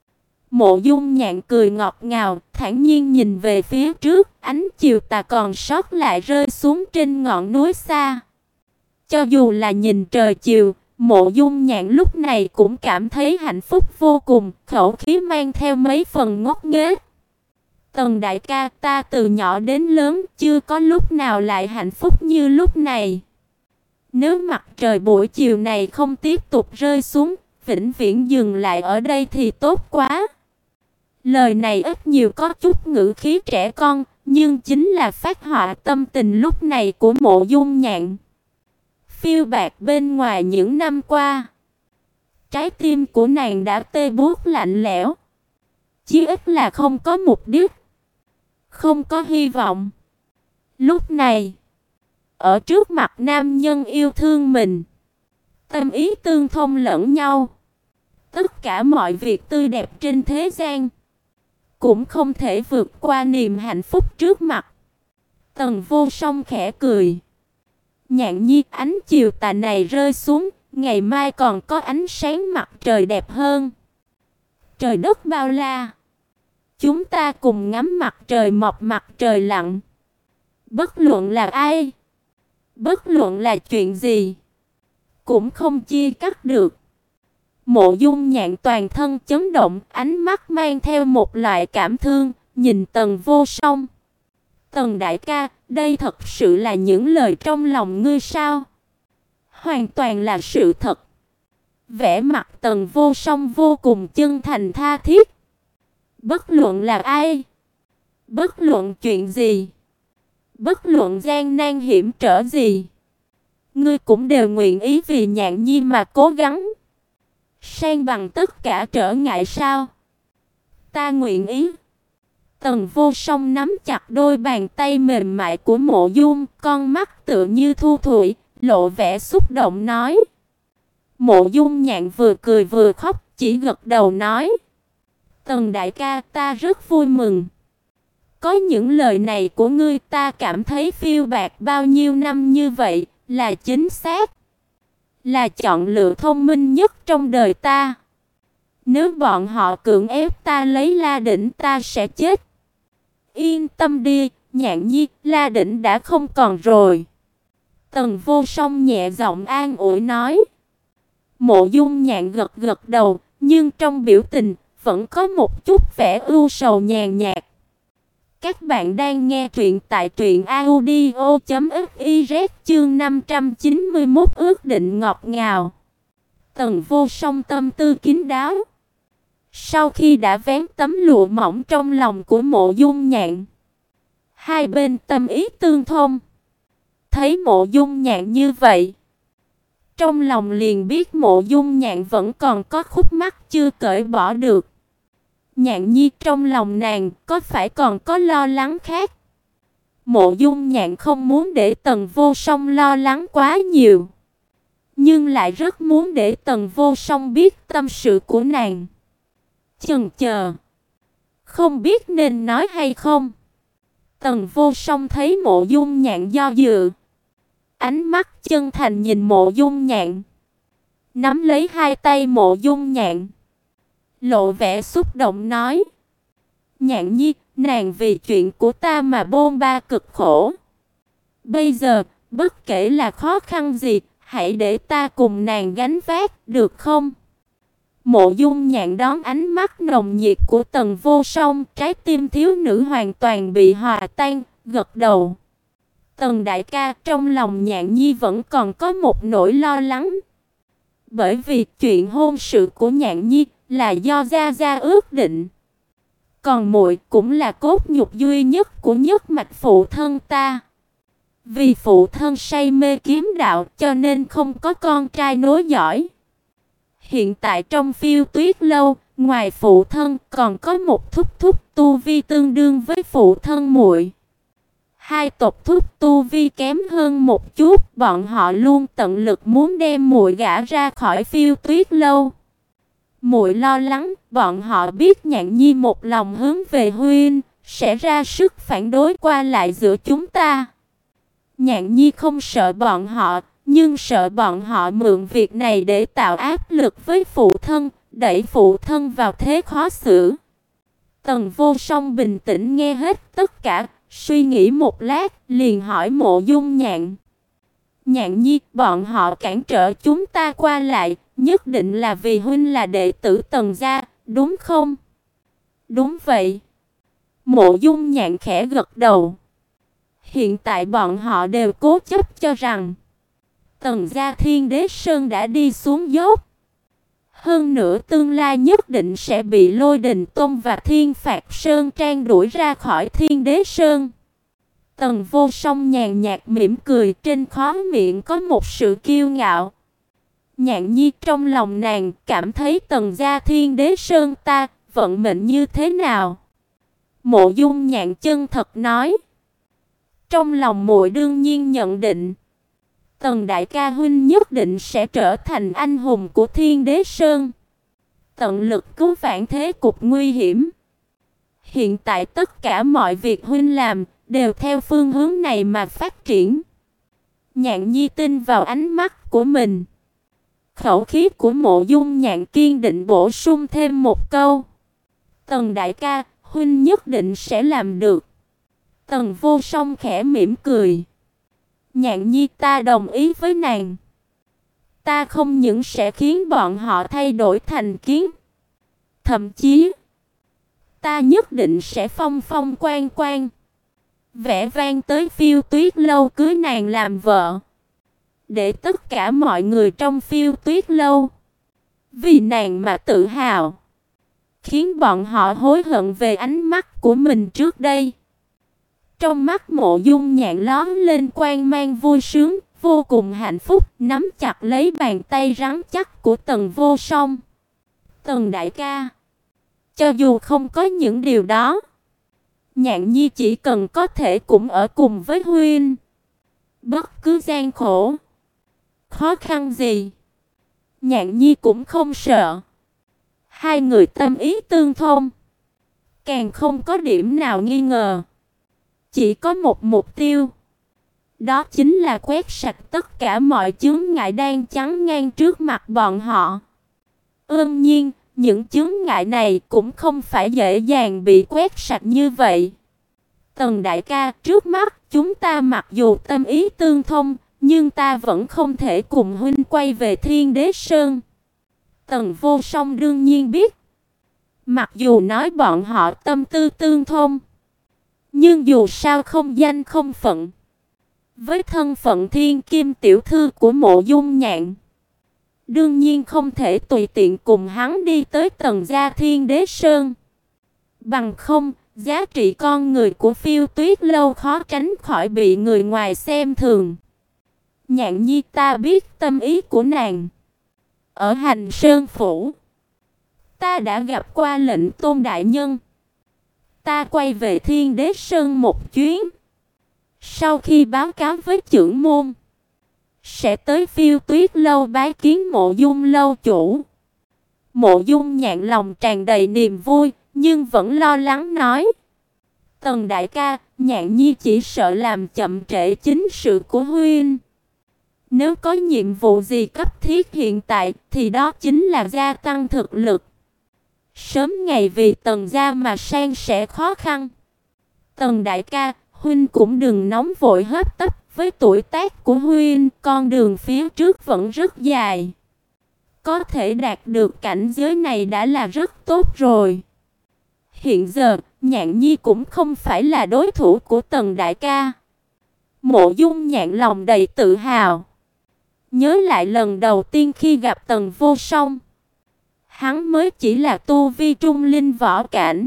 Mộ Dung Nhạn cười ngọt ngào, thản nhiên nhìn về phía trước, ánh chiều tà còn sót lại rơi xuống trên ngọn núi xa. Cho dù là nhìn trời chiều, Mộ Dung Nhạn lúc này cũng cảm thấy hạnh phúc vô cùng, khẩu khí mang theo mấy phần ngốc nghếch. Tần đại ca, ta từ nhỏ đến lớn chưa có lúc nào lại hạnh phúc như lúc này. Nếu mặt trời buổi chiều này không tiếp tục rơi xuống, vĩnh viễn dừng lại ở đây thì tốt quá. Lời này ít nhiều có chút ngữ khí trẻ con, nhưng chính là phát họa tâm tình lúc này của Mộ Dung Nhạn. Phiêu bạt bên ngoài những năm qua, trái tim của nàng đã tê buốt lạnh lẽo. Chí ít là không có mục đích, không có hy vọng. Lúc này, ở trước mặt nam nhân yêu thương mình, tâm ý tương thông lẫn nhau, tất cả mọi việc tươi đẹp trên thế gian cũng không thể vượt qua niềm hạnh phúc trước mặt. Tần Vô Song khẽ cười. Nhạn Nhi, ánh chiều tà này rơi xuống, ngày mai còn có ánh sáng mặt trời đẹp hơn. Trời đất bao la, chúng ta cùng ngắm mặt trời mọc mặt trời lặn. Bất luận là ai, bất luận là chuyện gì, cũng không chia cắt được. Mộ Dung Nhạn toàn thân chấn động, ánh mắt mang theo một loại cảm thương, nhìn Tần Vô Song. Tần đại ca, đây thật sự là những lời trong lòng ngươi sao? Hoàn toàn là sự thật. Vẻ mặt Tần Vô Song vô cùng chân thành tha thiết. Bất luận là ai, bất luận chuyện gì, bất luận gian nan hiểm trở gì, ngươi cũng đều nguyện ý vì Nhạn Nhi mà cố gắng. San bằng tất cả trở ngại sao? Ta nguyện ý. Tần Vô Song nắm chặt đôi bàn tay mềm mại của Mộ Dung, con mắt tựa như thu thủy, lộ vẻ xúc động nói. Mộ Dung Nhạn vừa cười vừa khóc, chỉ gật đầu nói. Tần đại ca, ta rất vui mừng. Có những lời này của ngươi, ta cảm thấy phiêu bạt bao nhiêu năm như vậy là chính xác, là chọn lựa thông minh nhất trong đời ta. Nếu bọn họ cưỡng ép ta lấy La Đỉnh, ta sẽ chết. Yên tâm đi, Nhạn Nhi, La Đỉnh đã không còn rồi. Tần Vô Song nhẹ giọng an ủi nói. Mộ Dung Nhạn gật gật đầu, nhưng trong biểu tình vẫn có một chút vẻ ưu sầu nhàn nhạt. Các bạn đang nghe truyện tại truyện audio chấm fiz chương năm trăm chín mươi mốt ước định ngọt ngào. Tần Vô Song tâm tư kín đáo. Sau khi đã vén tấm lụa mỏng trong lòng của Mộ Dung Nhạn, hai bên tâm ý tương thông. Thấy Mộ Dung Nhạn như vậy, trong lòng liền biết Mộ Dung Nhạn vẫn còn có khúc mắc chưa cởi bỏ được. Nhạn Nhi, trong lòng nàng có phải còn có lo lắng khác? Mộ Dung Nhạn không muốn để Tần Vô Song lo lắng quá nhiều, nhưng lại rất muốn để Tần Vô Song biết tâm sự của nàng. Chần chờ, không biết nên nói hay không. Tần Vô Song thấy Mộ Dung Nhạn do dự, ánh mắt chân thành nhìn Mộ Dung Nhạn, nắm lấy hai tay Mộ Dung Nhạn, lộ vẻ xúc động nói. Nhạn Nhi, nàng vì chuyện của ta mà bôn ba cực khổ. Bây giờ, bất kể là khó khăn gì, hãy để ta cùng nàng gánh vác, được không? Mộ Dung Nhạn đón ánh mắt nồng nhiệt của Tần Vô Song, trái tim thiếu nữ hoàn toàn bị hòa tan, gật đầu. Tần đại ca, trong lòng Nhạn Nhi vẫn còn có một nỗi lo lắng. Bởi vì chuyện hôn sự của Nhạn Nhi là do gia gia ước định. Còn muội cũng là cốt nhục duy nhất của nhất mạch phụ thân ta. Vì phụ thân say mê kiếm đạo cho nên không có con trai nối dõi. Hiện tại trong Phiêu Tuyết lâu, ngoài phụ thân còn có một thúc thúc tu vi tương đương với phụ thân muội. Hai tộc thúc tu vi kém hơn một chút, bọn họ luôn tận lực muốn đem muội gả ra khỏi Phiêu Tuyết lâu. Muội lo lắng, bọn họ biết Nhạn Nhi một lòng hướng về huynh, sẽ ra sức phản đối qua lại giữa chúng ta. Nhạn Nhi không sợ bọn họ, nhưng sợ bọn họ mượn việc này để tạo áp lực với phụ thân, đẩy phụ thân vào thế khó xử. Tần Vô Song bình tĩnh nghe hết tất cả, suy nghĩ một lát, liền hỏi Mộ Dung Nhạn. Nhạn Nhi, bọn họ cản trở chúng ta qua lại, nhất định là vì huynh là đệ tử Tần gia, đúng không? Đúng vậy. Mộ Dung Nhạn khẽ gật đầu. Hiện tại bọn họ đều cố chấp cho rằng Tần gia Thiên Đế Sơn đã đi xuống dốc. Hơn nữa tương lai nhất định sẽ bị Lôi Đình Tông và Thiên Phạt Sơn Trang đuổi ra khỏi Thiên Đế Sơn. Tần Vô Song nhàn nhạt mỉm cười, trên khóe miệng có một sự kiêu ngạo. Nhạn Nhi, trong lòng nàng cảm thấy Tần gia Thiên Đế Sơn ta vận mệnh như thế nào? Mộ Dung Nhạn chân thật nói. Trong lòng muội đương nhiên nhận định Tần đại ca huynh nhất định sẽ trở thành anh hùng của Thiên Đế Sơn, tận lực cứu vãn thế cục nguy hiểm. Hiện tại tất cả mọi việc huynh làm đều theo phương hướng này mà phát triển. Nhạn Nhi tin vào ánh mắt của mình. Khẩu khí của Mộ Dung Nhạn kiên định bổ sung thêm một câu. Tần đại ca, huynh nhất định sẽ làm được. Tần Vô Song khẽ mỉm cười. Nhạn Nhi, ta đồng ý với nàng. Ta không những sẽ khiến bọn họ thay đổi thành kiến, thậm chí ta nhất định sẽ phong phong quan quan, vẻ vang tới Phiêu Tuyết lâu cưới nàng làm vợ, để tất cả mọi người trong Phiêu Tuyết lâu vì nàng mà tự hào. khiến bọn họ hối hận về ánh mắt của mình trước đây. Trong mắt Mộ Dung Nhạn lóe lên quang mang vui sướng, vô cùng hạnh phúc, nắm chặt lấy bàn tay rắn chắc của Tần Vô Song. "Tần đại ca, cho dù không có những điều đó, Nhạn Nhi chỉ cần có thể cũng ở cùng với huynh. Bất cứ gian khổ, khó khăn gì, Nhạn Nhi cũng không sợ." Hai người tâm ý tương thông, càng không có điểm nào nghi ngờ. Chỉ có một mục tiêu, đó chính là quét sạch tất cả mọi chướng ngại đang chắn ngang trước mặt bọn họ. Ưm nhiên, những chướng ngại này cũng không phải dễ dàng bị quét sạch như vậy. "Tần đại ca, trước mắt chúng ta mặc dù tâm ý tương thông, nhưng ta vẫn không thể cùng huynh quay về Thiên Đế Sơn." Tần Vô Song đương nhiên biết, mặc dù nói bọn họ tâm tư tương thông, nhưng dù sao không danh không phận. Với thân phận thiên kim tiểu thư của Mộ Dung Nhạn, đương nhiên không thể tùy tiện cùng hắn đi tới Tần gia Thiên Đế Sơn. Bằng không, giá trị con người của Phiêu Tuyết lâu khó tránh khỏi bị người ngoài xem thường. "Nhạn Nhi, ta biết tâm ý của nàng. Ở Hành Sơn phủ, ta đã gặp qua lệnh Tôn đại nhân. Ta quay về Thiên Đế Sơn một chuyến. Sau khi báo cáo với trưởng môn, sẽ tới Phiêu Tuyết lâu bái kiến Mộ Dung lâu chủ." Mộ Dung Nhạn lòng tràn đầy niềm vui, nhưng vẫn lo lắng nói: "Tần đại ca, Nhạn Nhi chỉ sợ làm chậm trễ chính sự của huynh. Nếu có nhiệm vụ gì cấp thiết hiện tại thì đó chính là gia tăng thực lực. Sớm ngày vì Tần gia mà san sẻ khó khăn. Tần đại ca, huynh cũng đừng nóng vội hấp tấp, với tuổi tác của huynh, con đường phía trước vẫn rất dài. Có thể đạt được cảnh giới này đã là rất tốt rồi. Hiện giờ, Nhạn Nhi cũng không phải là đối thủ của Tần đại ca." Mộ Dung Nhạn lòng đầy tự hào, nhớ lại lần đầu tiên khi gặp Tần Vô Song, hắn mới chỉ là tu vi trung linh võ cảnh.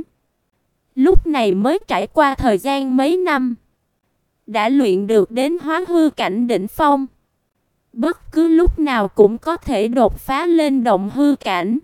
Lúc này mới trải qua thời gian mấy năm, đã luyện được đến hóa hư cảnh đỉnh phong. Bất cứ lúc nào cũng có thể đột phá lên động hư cảnh.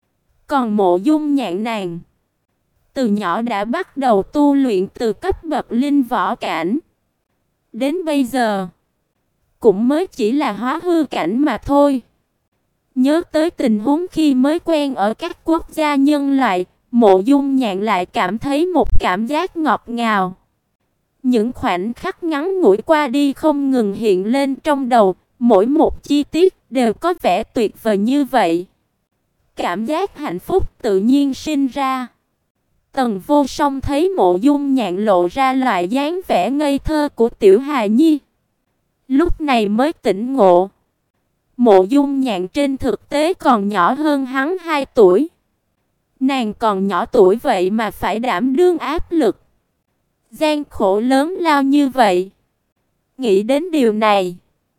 Còn Mộ Dung Nhạn nàng, từ nhỏ đã bắt đầu tu luyện từ cấp bậc linh võ cảnh. Đến bây giờ, cũng mới chỉ là hóa hư cảnh mà thôi. Nhớ tới tình huống khi mới quen ở các quốc gia nhân loại, Mộ Dung Nhạn lại cảm thấy một cảm giác ngọt ngào. Những khoảnh khắc ngắn ngủi qua đi không ngừng hiện lên trong đầu, mỗi một chi tiết đều có vẻ tuyệt vời như vậy. Cảm giác hạnh phúc tự nhiên sinh ra. Tần Vô Song thấy Mộ Dung Nhạn lộ ra loại dáng vẻ ngây thơ của tiểu hài nhi, lúc này mới tỉnh ngộ. Mộ Dung Nhạn trên thực tế còn nhỏ hơn hắn hai tuổi. Nàng còn nhỏ tuổi vậy mà phải đảm đương áp lực, gian khổ lớn lao như vậy. Nghĩ đến điều này,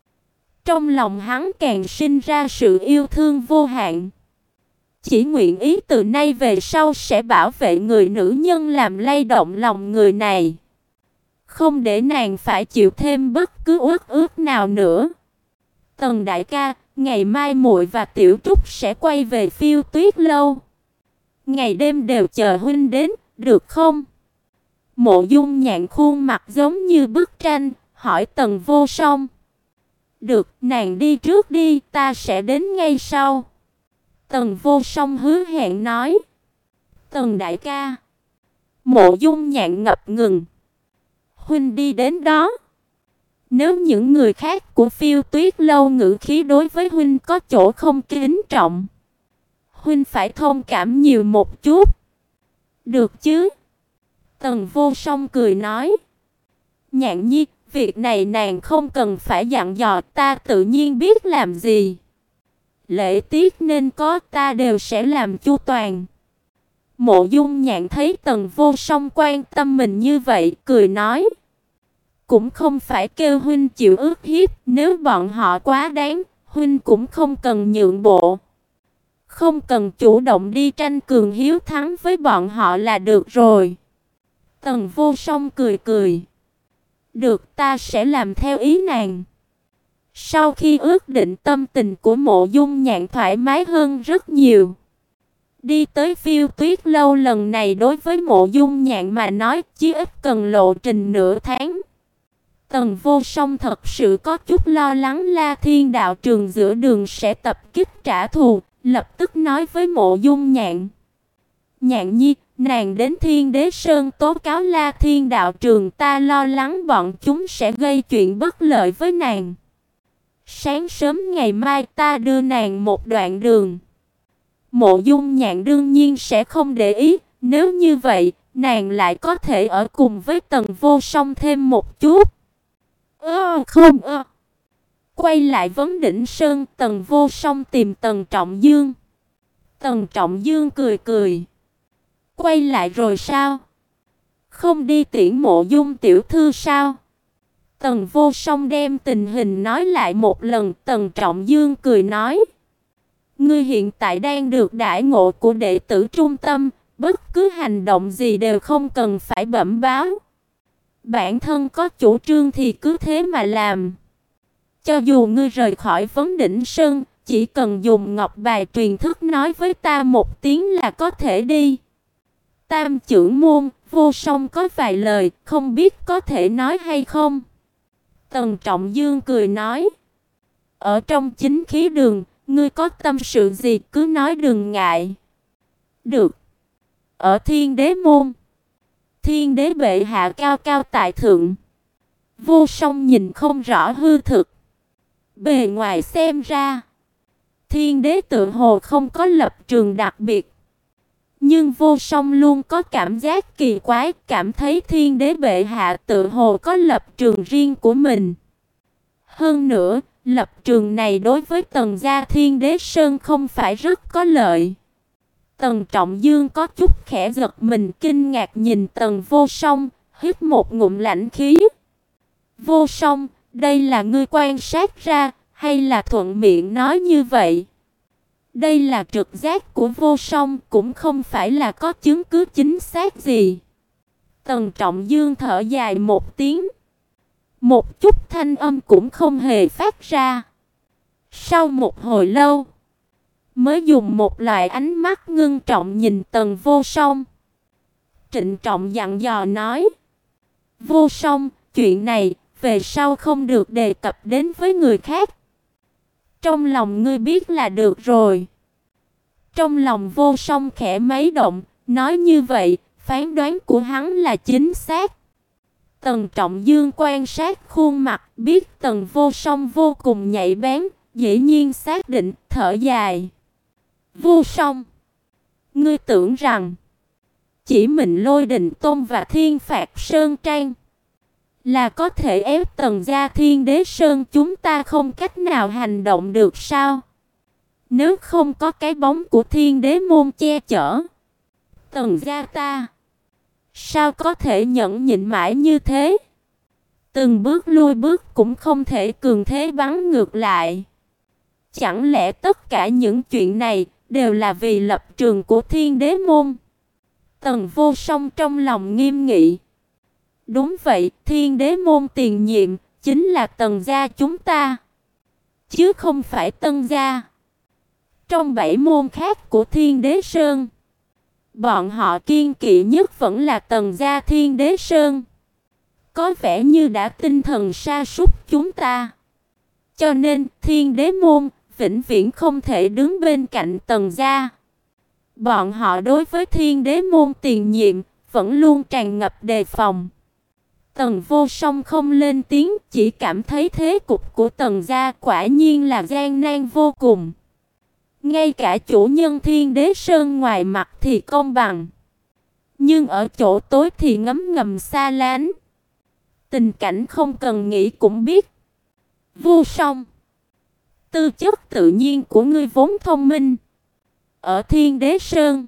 trong lòng hắn càng sinh ra sự yêu thương vô hạn. Chỉ nguyện ý từ nay về sau sẽ bảo vệ người nữ nhân làm lay động lòng người này, không để nàng phải chịu thêm bất cứ uất ức nào nữa. Tần đại ca, ngày mai muội và Tiểu Trúc sẽ quay về Phiêu Tuyết lâu. Ngày đêm đều chờ huynh đến, được không? Mộ Dung Nhạn khuôn mặt giống như bức tranh, hỏi Tần Vô Song. Được, nàng đi trước đi, ta sẽ đến ngay sau. Tần Vô Song hứa hẹn nói. Tần đại ca. Mộ Dung Nhạn ngập ngừng. Huynh đi đến đó. Nếu những người khác của Phiêu Tuyết lâu ngữ khí đối với huynh có chỗ không kính trọng, huynh phải thông cảm nhiều một chút. Được chứ? Tần Vô Song cười nói. Nhạn Nhi, việc này nàng không cần phải dặn dò, ta tự nhiên biết làm gì. Lễ tiết nên có ta đều sẽ làm chu toàn. Mộ Dung Nhạn thấy Tần Vô Song quan tâm mình như vậy, cười nói. Cũng không phải kêu huynh chịu ức hiếp, nếu bọn họ quá đáng, huynh cũng không cần nhượng bộ. Không cần chủ động đi tranh cường hiếu thắng với bọn họ là được rồi. Tần Vô Song cười cười. Được, ta sẽ làm theo ý nàng. Sau khi ước định, tâm tình của Mộ Dung Nhạn thoải mái hơn rất nhiều. Đi tới Phiêu Tuyết lâu lần này đối với Mộ Dung Nhạn mà nói chí ít cần lộ trình nửa tháng. Tần Vô Song thật sự có chút lo lắng La Thiên đạo trường giữa đường sẽ tập kích trả thù, lập tức nói với Mộ Dung Nhạn. Nhạn nhi, nàng đến Thiên Đế Sơn tố cáo La Thiên đạo trường, ta lo lắng bọn chúng sẽ gây chuyện bất lợi với nàng. Sáng sớm ngày mai ta đưa nàng một đoạn đường. Mộ Dung Nhạn đương nhiên sẽ không để ý, nếu như vậy, nàng lại có thể ở cùng với Tần Vô Song thêm một chút. Ơ không ơ. Quay lại vấn Đỉnh Sơn, Tần Vô Song tìm Tần Trọng Dương. Tần Trọng Dương cười cười. Quay lại rồi sao? Không đi tiễn Mộ Dung tiểu thư sao? Tần Vô Song đem tình hình nói lại một lần. Tần Trọng Dương cười nói. Ngươi hiện tại đang được đãi ngộ của đệ tử trung tâm, bất cứ hành động gì đều không cần phải bẩm báo. Bản thân có chủ trương thì cứ thế mà làm. Cho dù ngươi rời khỏi vấn Đỉnh Sơn, chỉ cần dùng ngọc bài truyền thức nói với ta một tiếng là có thể đi. Tam trưởng môn, Vô Song có vài lời, không biết có thể nói hay không? Tần Trọng Dương cười nói. Ở trong chính khí đường, ngươi có tâm sự gì cứ nói đừng ngại. Được. Ở Thiên Đế môn, Thiên Đế bệ hạ cao cao tại thượng. Vô Song nhìn không rõ hư thực. Bề ngoài xem ra, Thiên Đế tự hồ không có lập trường đặc biệt. Nhưng Vô Song luôn có cảm giác kỳ quái, cảm thấy Thiên Đế bệ hạ tự hồ có lập trường riêng của mình. Hơn nữa, lập trường này đối với Tần gia Thiên Đế Sơn không phải rất có lợi. Tần Trọng Dương có chút khẽ giật mình, kinh ngạc nhìn Tần Vô Song, hít một ngụm lãnh khí. Vô Song, đây là ngươi quan sát ra, hay là thuận miệng nói như vậy? Đây là trực giác của Vô Song, cũng không phải là có chứng cứ chính xác gì. Tần Trọng Dương thở dài một tiếng. Một chút thanh âm cũng không hề phát ra. Sau một hồi lâu, mới dùng một loại ánh mắt ngưng trọng nhìn Tần Vô Song. Trịnh trọng dặn dò nói. Vô Song, chuyện này, về sau không được đề cập đến với người khác. Trong lòng ngươi biết là được rồi. Trong lòng Vô Song khẽ mấy động, nói như vậy, phán đoán của hắn là chính xác. Tần Trọng Dương quan sát khuôn mặt, biết Tần Vô Song vô cùng nhạy bén, dĩ nhiên xác định, thở dài. Vô Song, ngươi tưởng rằng chỉ mình Lôi Đình Tôn và Thiên Phạt Sơn Trang là có thể ép Tần gia Thiên Đế Sơn chúng ta không cách nào hành động được sao? Nếu không có cái bóng của Thiên Đế môn che chở, Tần gia ta sao có thể nhẫn nhịn mãi như thế? Từng bước lui bước cũng không thể cường thế bắn ngược lại. Chẳng lẽ tất cả những chuyện này đều là vì lập trường của Thiên Đế môn? Tần Vô Song trong lòng nghiêm nghị. Đúng vậy, Thiên Đế môn tiền nhiệm chính là Tần gia chúng ta, chứ không phải Tân gia. Trong bảy môn khác của Thiên Đế Sơn, bọn họ kiêng kỵ nhất vẫn là Tần gia Thiên Đế Sơn. Có vẻ như đã tinh thần sa sút chúng ta. Cho nên Thiên Đế môn vĩnh viễn không thể đứng bên cạnh Tần gia. Bọn họ đối với Thiên Đế môn tiền nhiệm vẫn luôn tràn ngập đề phòng. Tần Vô Song không lên tiếng, chỉ cảm thấy thế cục của Tần gia quả nhiên là gian nan vô cùng. Ngay cả chủ nhân Thiên Đế Sơn ngoài mặt thì công bằng, nhưng ở chỗ tối thì ngấm ngầm xa lánh. Tình cảnh không cần nghĩ cũng biết. Vô Song, tư chất tự nhiên của ngươi vốn thông minh. Ở Thiên Đế Sơn,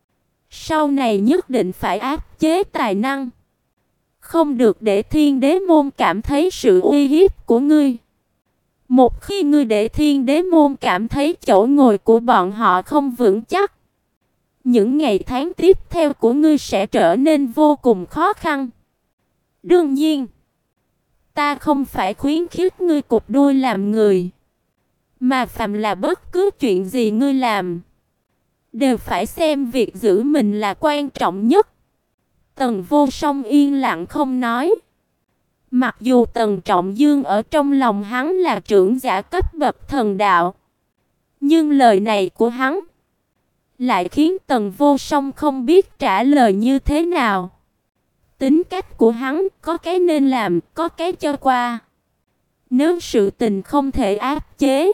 sau này nhất định phải áp chế tài năng, không được để Thiên Đế môn cảm thấy sự uy hiếp của ngươi. Một khi ngươi để Thiên Đế môn cảm thấy chỗ ngồi của bọn họ không vững chắc, những ngày tháng tiếp theo của ngươi sẽ trở nên vô cùng khó khăn. Đương nhiên, ta không phải khuyến khích ngươi cụp đuôi làm người, mà phàm là bất cứ chuyện gì ngươi làm, đều phải xem việc giữ mình là quan trọng nhất. Tần Vô Song yên lặng không nói. Mặc dù Tần Trọng Dương ở trong lòng hắn là trưởng giả cấp bậc thần đạo, nhưng lời này của hắn lại khiến Tần Vô Song không biết trả lời như thế nào. Tính cách của hắn có cái nên làm, có cái cho qua. Nếu sự tình không thể áp chế,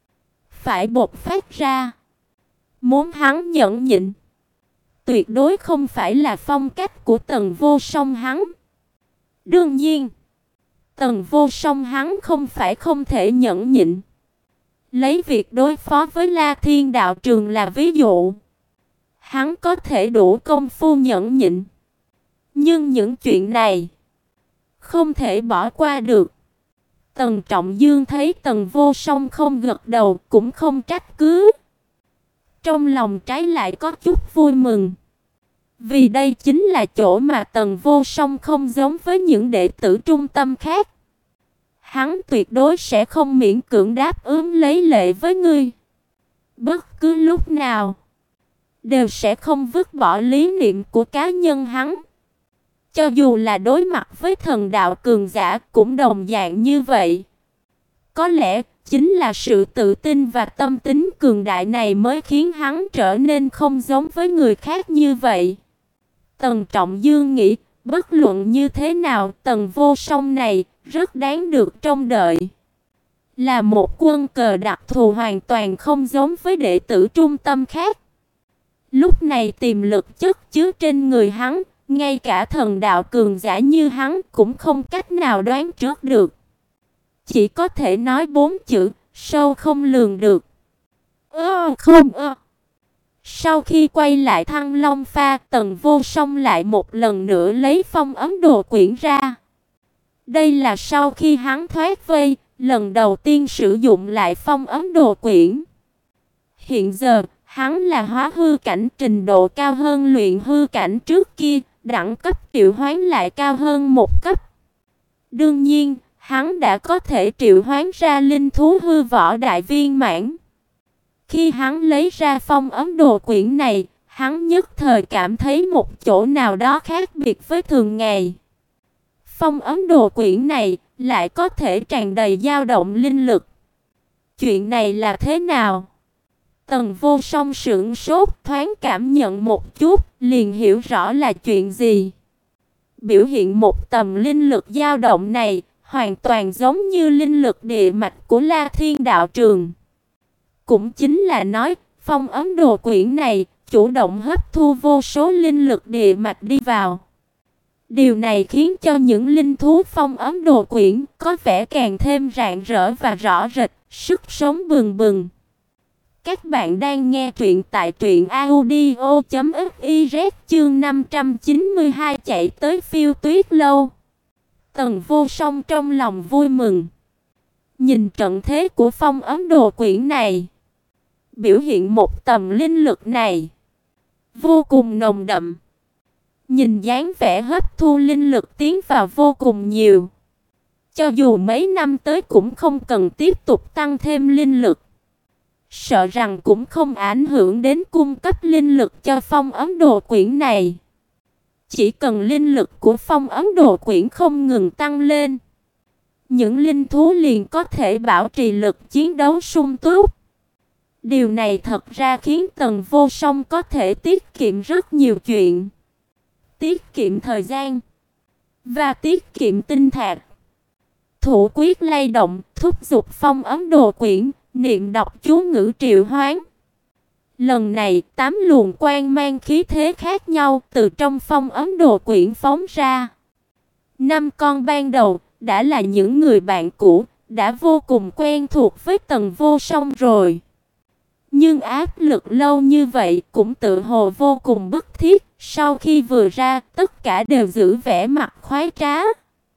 phải bộc phát ra. Muốn hắn nhẫn nhịn, tuyệt đối không phải là phong cách của Tần Vô Song hắn. Đương nhiên, Tần Vô Song hắn không phải không thể nhẫn nhịn. Lấy việc đối phó với La Thiên đạo trường là ví dụ, hắn có thể đủ công phu nhẫn nhịn. Nhưng những chuyện này không thể bỏ qua được. Tần Trọng Dương thấy Tần Vô Song không gật đầu cũng không trách cứ. Trong lòng trái lại có chút vui mừng. Vì đây chính là chỗ mà Tần Vô Song không giống với những đệ tử trung tâm khác. Hắn tuyệt đối sẽ không miễn cưỡng đáp ứng lấy lệ với ngươi. Bất cứ lúc nào đều sẽ không vứt bỏ lý niệm của cá nhân hắn. Cho dù là đối mặt với thần đạo cường giả cũng đồng dạng như vậy. Có lẽ chính là sự tự tin và tâm tính cường đại này mới khiến hắn trở nên không giống với người khác như vậy. Tần Trọng Dương nghĩ, bất luận như thế nào, Tần Vô Song này rất đáng được trông đợi. Là một quân cờ đặc thù hoàn toàn không giống với đệ tử trung tâm khác. Lúc này tiềm lực chất chứa trên người hắn, ngay cả thần đạo cường giả như hắn cũng không cách nào đoán trước được. Chỉ có thể nói bốn chữ, sâu không lường được. Ơ không ơ. Sau khi quay lại Thăng Long Pha, Tần Vô Song lại một lần nữa lấy phong ấn đồ quyển ra. Đây là sau khi hắn thoát vây, lần đầu tiên sử dụng lại phong ấn đồ quyển. Hiện giờ, hắn là hóa hư cảnh trình độ cao hơn luyện hư cảnh trước kia, đẳng cấp triệu hoán lại cao hơn một cấp. Đương nhiên, hắn đã có thể triệu hoán ra linh thú hư võ đại viên mãn. Khi hắn lấy ra phong ấn đồ quyển này, hắn nhất thời cảm thấy một chỗ nào đó khác biệt với thường ngày. Phong ấn đồ quyển này lại có thể tràn đầy dao động linh lực. Chuyện này là thế nào? Tần Vô Song sững sốt, thoáng cảm nhận một chút, liền hiểu rõ là chuyện gì. Biểu hiện một tầm linh lực dao động này, hoàn toàn giống như linh lực địa mạch của La Thiên đạo trường. Cũng chính là nói, phong ấn đồ quyển này chủ động hấp thu vô số linh lực địa mạch đi vào. Điều này khiến cho những linh thú phong ấn đồ quyển có vẻ càng thêm rạng rỡ và rõ rệt, sức sống bừng bừng. Các bạn đang nghe truyện tại truyện audio chấm fiz chương năm trăm chín mươi hai chạy tới Phiêu Tuyết lâu. Tần Vô Song trong lòng vui mừng. Nhìn trận thế của phong ấn đồ quyển này, biểu hiện một tầm linh lực này vô cùng nồng đậm. Nhìn dáng vẻ hấp thu linh lực tiến vào vô cùng nhiều. Cho dù mấy năm tới cũng không cần tiếp tục tăng thêm linh lực, sợ rằng cũng không ảnh hưởng đến cung cấp linh lực cho phong ấn đồ quyển này. Chỉ cần linh lực của phong ấn đồ quyển không ngừng tăng lên, những linh thú liền có thể bảo trì lực chiến đấu sung túc. Điều này thật ra khiến Tần Vô Song có thể tiết kiệm rất nhiều chuyện. Tiết kiệm thời gian và tiết kiệm tinh thạch. Thủ quyết lay động, thúc giục phong ấn đồ quyển, niệm đọc chú ngữ triệu hoán. Lần này, tám luồng quang mang khí thế khác nhau từ trong phong ấn đồ quyển phóng ra. Năm con ban đầu đã là những người bạn cũ, đã vô cùng quen thuộc với Tần Vô Song rồi. Nhưng áp lực lâu như vậy cũng tự hồ vô cùng bức thiết, sau khi vừa ra, tất cả đều giữ vẻ mặt khoái trá.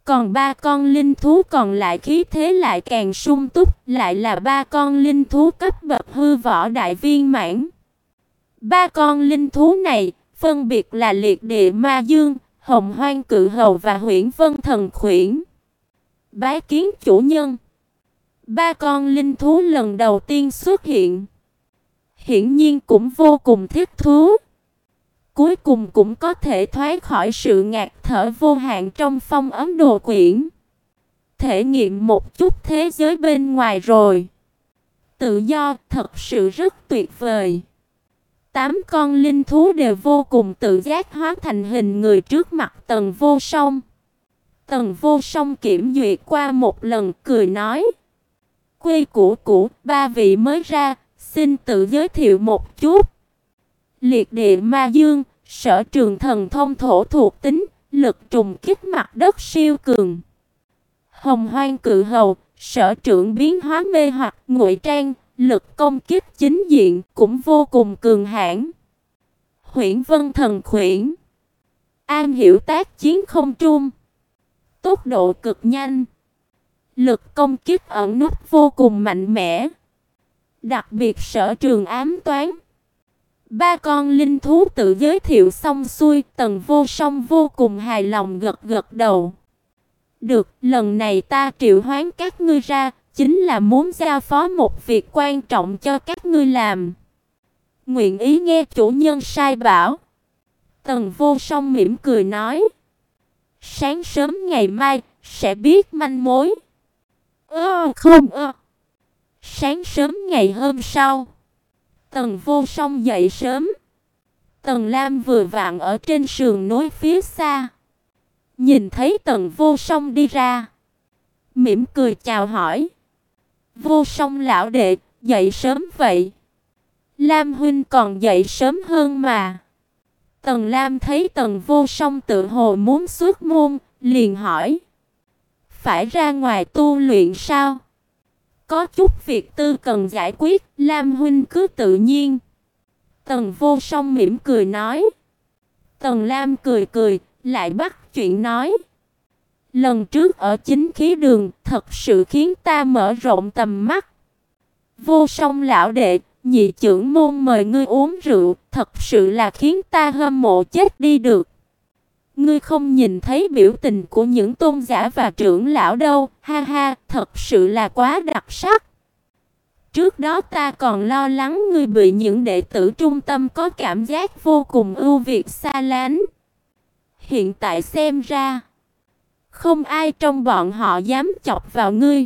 Còn ba con linh thú còn lại khí thế lại càng sung túc, lại là ba con linh thú cấp bậc hư võ đại viên mãn. Ba con linh thú này phân biệt là Liệt Địa Ma Dương, Hồng Hoang Cự Hầu và Huyễn Vân Thần Khuyển. Bái kiến chủ nhân. Ba con linh thú lần đầu tiên xuất hiện, hiển nhiên cũng vô cùng thích thú. Cuối cùng cũng có thể thoát khỏi sự ngạt thở vô hạn trong phong ấn đồ quyển, thể nghiệm một chút thế giới bên ngoài rồi. Tự do thật sự rất tuyệt vời. Tám con linh thú đều vô cùng tự giác hóa thành hình người trước mặt Tần Vô Song. Tần Vô Song kiểm duyệt qua một lần, cười nói: "Quy củ cũ, ba vị mới ra, xin tự giới thiệu một chút." Liệt Địa Ma Dương, sở trường thần thông thổ thuộc tính, lực trùng kích mặt đất siêu cường. Hồng Hoang Cự Hầu, sở trường biến hóa mê hoặc ngụy trang, lực công kích chính diện cũng vô cùng cường hãn. Huyễn Vân Thần Khuyển, am hiểu tác chiến không trung, tốc độ cực nhanh, lực công kích ẩn núp vô cùng mạnh mẽ, đặc biệt sở trường ám toán. Ba con linh thú tự giới thiệu xong xuôi, Tần Vô Song vô cùng hài lòng gật gật đầu. "Được, lần này ta triệu hoán các ngươi ra, chính là muốn giao phó một việc quan trọng cho các ngươi làm. Nguyện ý nghe chủ nhân sai bảo." Tần Vô Song mỉm cười nói: "Sáng sớm ngày mai sẽ biết manh mối." Ơ không ơ. Sáng sớm ngày hôm sau, Tần Vô Song dậy sớm. Tần Lam vừa vặn ở trên sườn núi phía xa, nhìn thấy Tần Vô Song đi ra, mỉm cười chào hỏi: "Vô Song lão đệ, dậy sớm vậy?" "Lam huynh còn dậy sớm hơn mà." Tần Lam thấy Tần Vô Song tự hồ muốn xuất môn, liền hỏi: "Phải ra ngoài tu luyện sao?" "Có chút việc tư cần giải quyết, Lam huynh cứ tự nhiên." Tần Vô Song mỉm cười nói. Tần Lam cười cười, lại bắt chuyện nói: "Lần trước ở Chính Khí Đường thật sự khiến ta mở rộng tầm mắt. Vô Song lão đệ, nhị trưởng môn mời ngươi uống rượu, thật sự là khiến ta hâm mộ chết đi được. Ngươi không nhìn thấy biểu tình của những tôn giả và trưởng lão đâu, ha ha, thật sự là quá đặc sắc. Trước đó ta còn lo lắng ngươi bị những đệ tử trung tâm có cảm giác vô cùng ưu việt xa lánh. Hiện tại xem ra, không ai trong bọn họ dám chọc vào ngươi.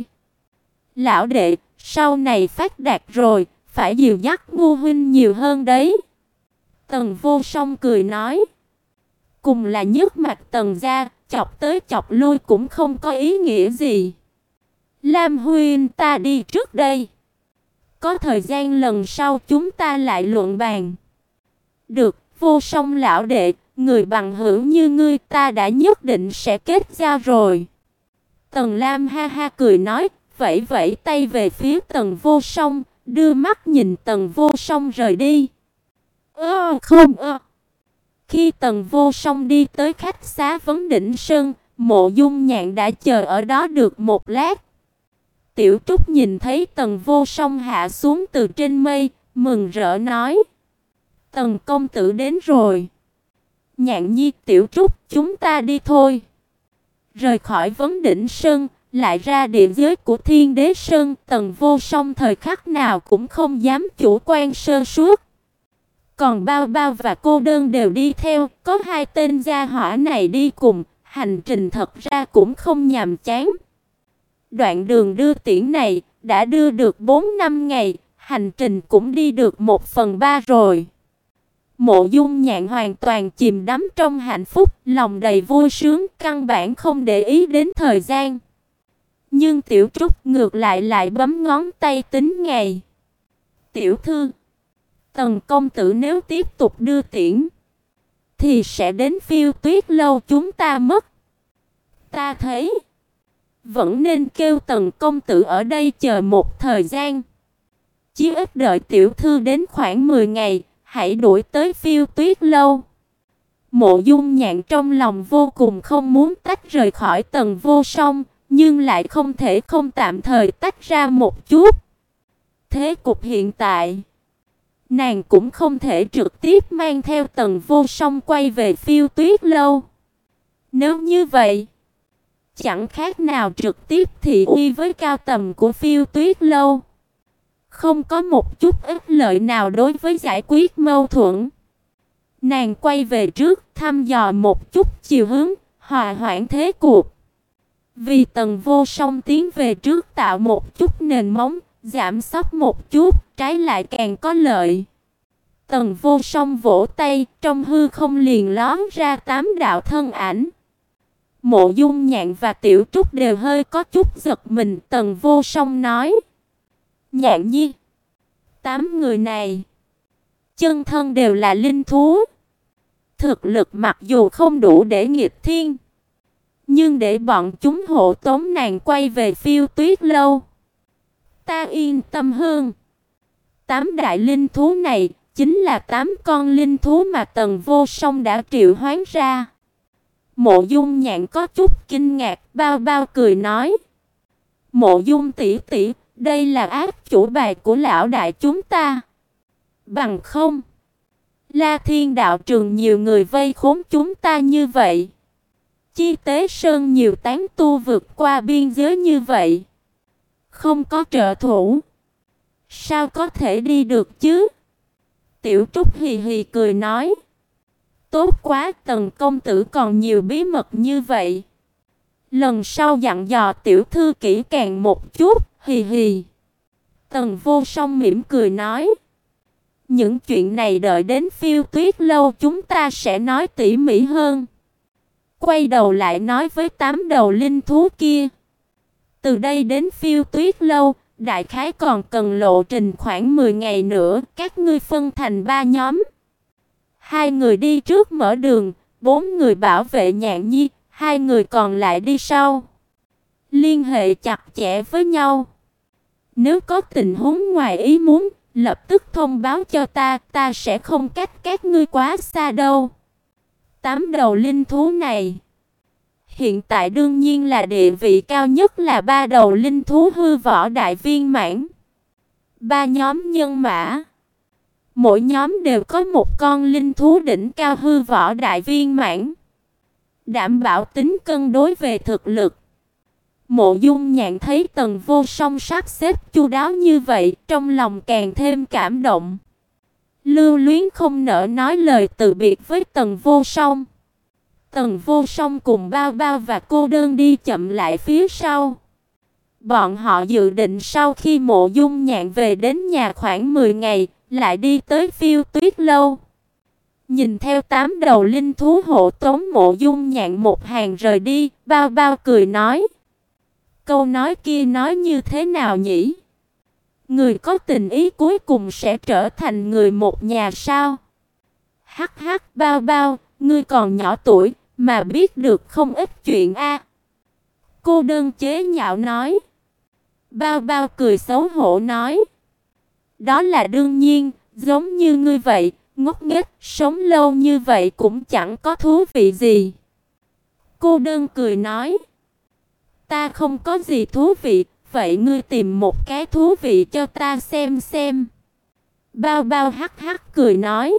Lão đệ, sau này phát đạt rồi, phải dìu dắt Ngô huynh nhiều hơn đấy." Tần Vô Song cười nói: "Cùng là nhất mạch Tần gia, chọc tới chọc lui cũng không có ý nghĩa gì. Lam huynh, ta đi trước đây. Có thời gian lần sau chúng ta lại luận bàn." "Được, Vô Song lão đệ, người bằng hữu như ngươi ta đã nhất định sẽ kết giao rồi." Tần Lam ha ha cười nói, vẫy vẫy tay về phía Tần Vô Song, đưa mắt nhìn Tần Vô Song rời đi. Ơ không ơ. Khi Tần Vô Song đi tới khách xá Vấn Đỉnh Sơn, Mộ Dung Nhạn đã chờ ở đó được một lát. Tiểu Trúc nhìn thấy Tần Vô Song hạ xuống từ trên mây, mừng rỡ nói: "Tần công tử đến rồi." "Nhạn nhi, Tiểu Trúc, chúng ta đi thôi." Rời khỏi Vấn Đỉnh Sơn, lại ra địa giới của Thiên Đế Sơn, Tần Vô Song thời khắc nào cũng không dám chủ quan sơ suất. Còn Bao Bao và Cô Đơn đều đi theo, có hai tên gia hỏa này đi cùng, hành trình thật ra cũng không nhàm chán. Đoạn đường đưa tiễn này đã đưa được bốn năm ngày, hành trình cũng đi được một phần ba rồi. Mộ Dung Nhạn hoàn toàn chìm đắm trong hạnh phúc, lòng đầy vui sướng, căn bản không để ý đến thời gian. Nhưng Tiểu Trúc ngược lại lại bấm ngón tay tính ngày. "Tiểu thư, Tần công tử nếu tiếp tục đưa tiễn thì sẽ đến Phiêu Tuyết lâu chúng ta mất. Ta thấy vẫn nên kêu Tần công tử ở đây chờ một thời gian. Chí ít đợi tiểu thư đến khoảng mười ngày, hãy đuổi tới Phiêu Tuyết lâu." Mộ Dung Nhạn trong lòng vô cùng không muốn tách rời khỏi Tần Vô Song, nhưng lại không thể không tạm thời tách ra một chút. Thế cục hiện tại, nàng cũng không thể trực tiếp mang theo Tần Vô Song quay về Phiêu Tuyết lâu. Nếu như vậy, chẳng khác nào trực tiếp thị uy với cao tầm của Phiêu Tuyết lâu. Không có một chút ích lợi nào đối với giải quyết mâu thuẫn. Nàng quay về trước thăm dò một chút chiều hướng, hòa hoãn thế cuộc. Vì Tần Vô Song tiến về trước tạo một chút nền móng, giảm sóc một chút, trái lại càng có lợi. Tần Vô Song vỗ tay, trong hư không liền lóe ra tám đạo thân ảnh. Mộ Dung Nhạn và Tiểu Trúc đều hơi có chút giật mình. Tần Vô Song nói: Nhạn Nhi, tám người này chân thân đều là linh thú. Thực lực mặc dù không đủ để nghịch thiên, nhưng để bọn chúng hộ tống nàng quay về Phiêu Tuyết lâu, ta yên tâm hơn. Tám đại linh thú này chính là tám con linh thú mà Tần Vô Song đã triệu hoán ra. Mộ Dung Nhạn có chút kinh ngạc, bao bao cười nói: Mộ Dung tỷ tỷ, đây là ác chủ bài của lão đại chúng ta. Bằng không, La Thiên đạo trường nhiều người vây khốn chúng ta như vậy, Chi Tế Sơn nhiều tán tu vượt qua biên giới như vậy, không có trợ thủ, sao có thể đi được chứ? Tiểu Trúc hì hì cười nói: Tốt quá, Tần công tử còn nhiều bí mật như vậy. Lần sau dặn dò tiểu thư kỹ càng một chút, hì hì. Tần Vô Song mỉm cười nói: Những chuyện này đợi đến Phiêu Tuyết lâu chúng ta sẽ nói tỉ mỉ hơn. Quay đầu lại nói với tám đầu linh thú kia: Từ đây đến Phiêu Tuyết lâu, đại khái còn cần lộ trình khoảng mười ngày nữa, các ngươi phân thành ba nhóm. Hai người đi trước mở đường, bốn người bảo vệ Nhạn Nhi, hai người còn lại đi sau. Liên hệ chặt chẽ với nhau. Nếu có tình huống ngoài ý muốn, lập tức thông báo cho ta, ta sẽ không cách các ngươi quá xa đâu. Tám đầu linh thú này, hiện tại đương nhiên là địa vị cao nhất là ba đầu linh thú hư võ đại viên mãn. Ba nhóm nhân mã, mỗi nhóm đều có một con linh thú đỉnh cao hư võ đại viên mãn, đảm bảo tính cân đối về thực lực. Mộ Dung Nhạn thấy Tần Vô Song sắp xếp chu đáo như vậy, trong lòng càng thêm cảm động. Lưu luyến không nỡ nói lời từ biệt với Tần Vô Song. Tần Vô Song cùng Bao Bao và Cô Đơn đi chậm lại phía sau. Bọn họ dự định sau khi Mộ Dung Nhạn về đến nhà khoảng mười ngày, lại đi tới Phiêu Tuyết lâu. Nhìn theo tám đầu linh thú hộ tống Mộ Dung Nhạn một hàng rời đi, Bao Bao cười nói: Câu nói kia nói như thế nào nhỉ? Người có tình ý cuối cùng sẽ trở thành người một nhà sao? Hắc hắc, Bao Bao, ngươi còn nhỏ tuổi mà biết được không ít chuyện a. Cô Đơn chế nhạo nói. Bao Bao cười xấu hổ nói: Đó là đương nhiên, giống như ngươi vậy, ngốc nghếch, sống lâu như vậy cũng chẳng có thú vị gì. Cô Đơn cười nói: Ta không có gì thú vị, vậy ngươi tìm một cái thú vị cho ta xem xem. Bao Bao hắc hắc cười nói: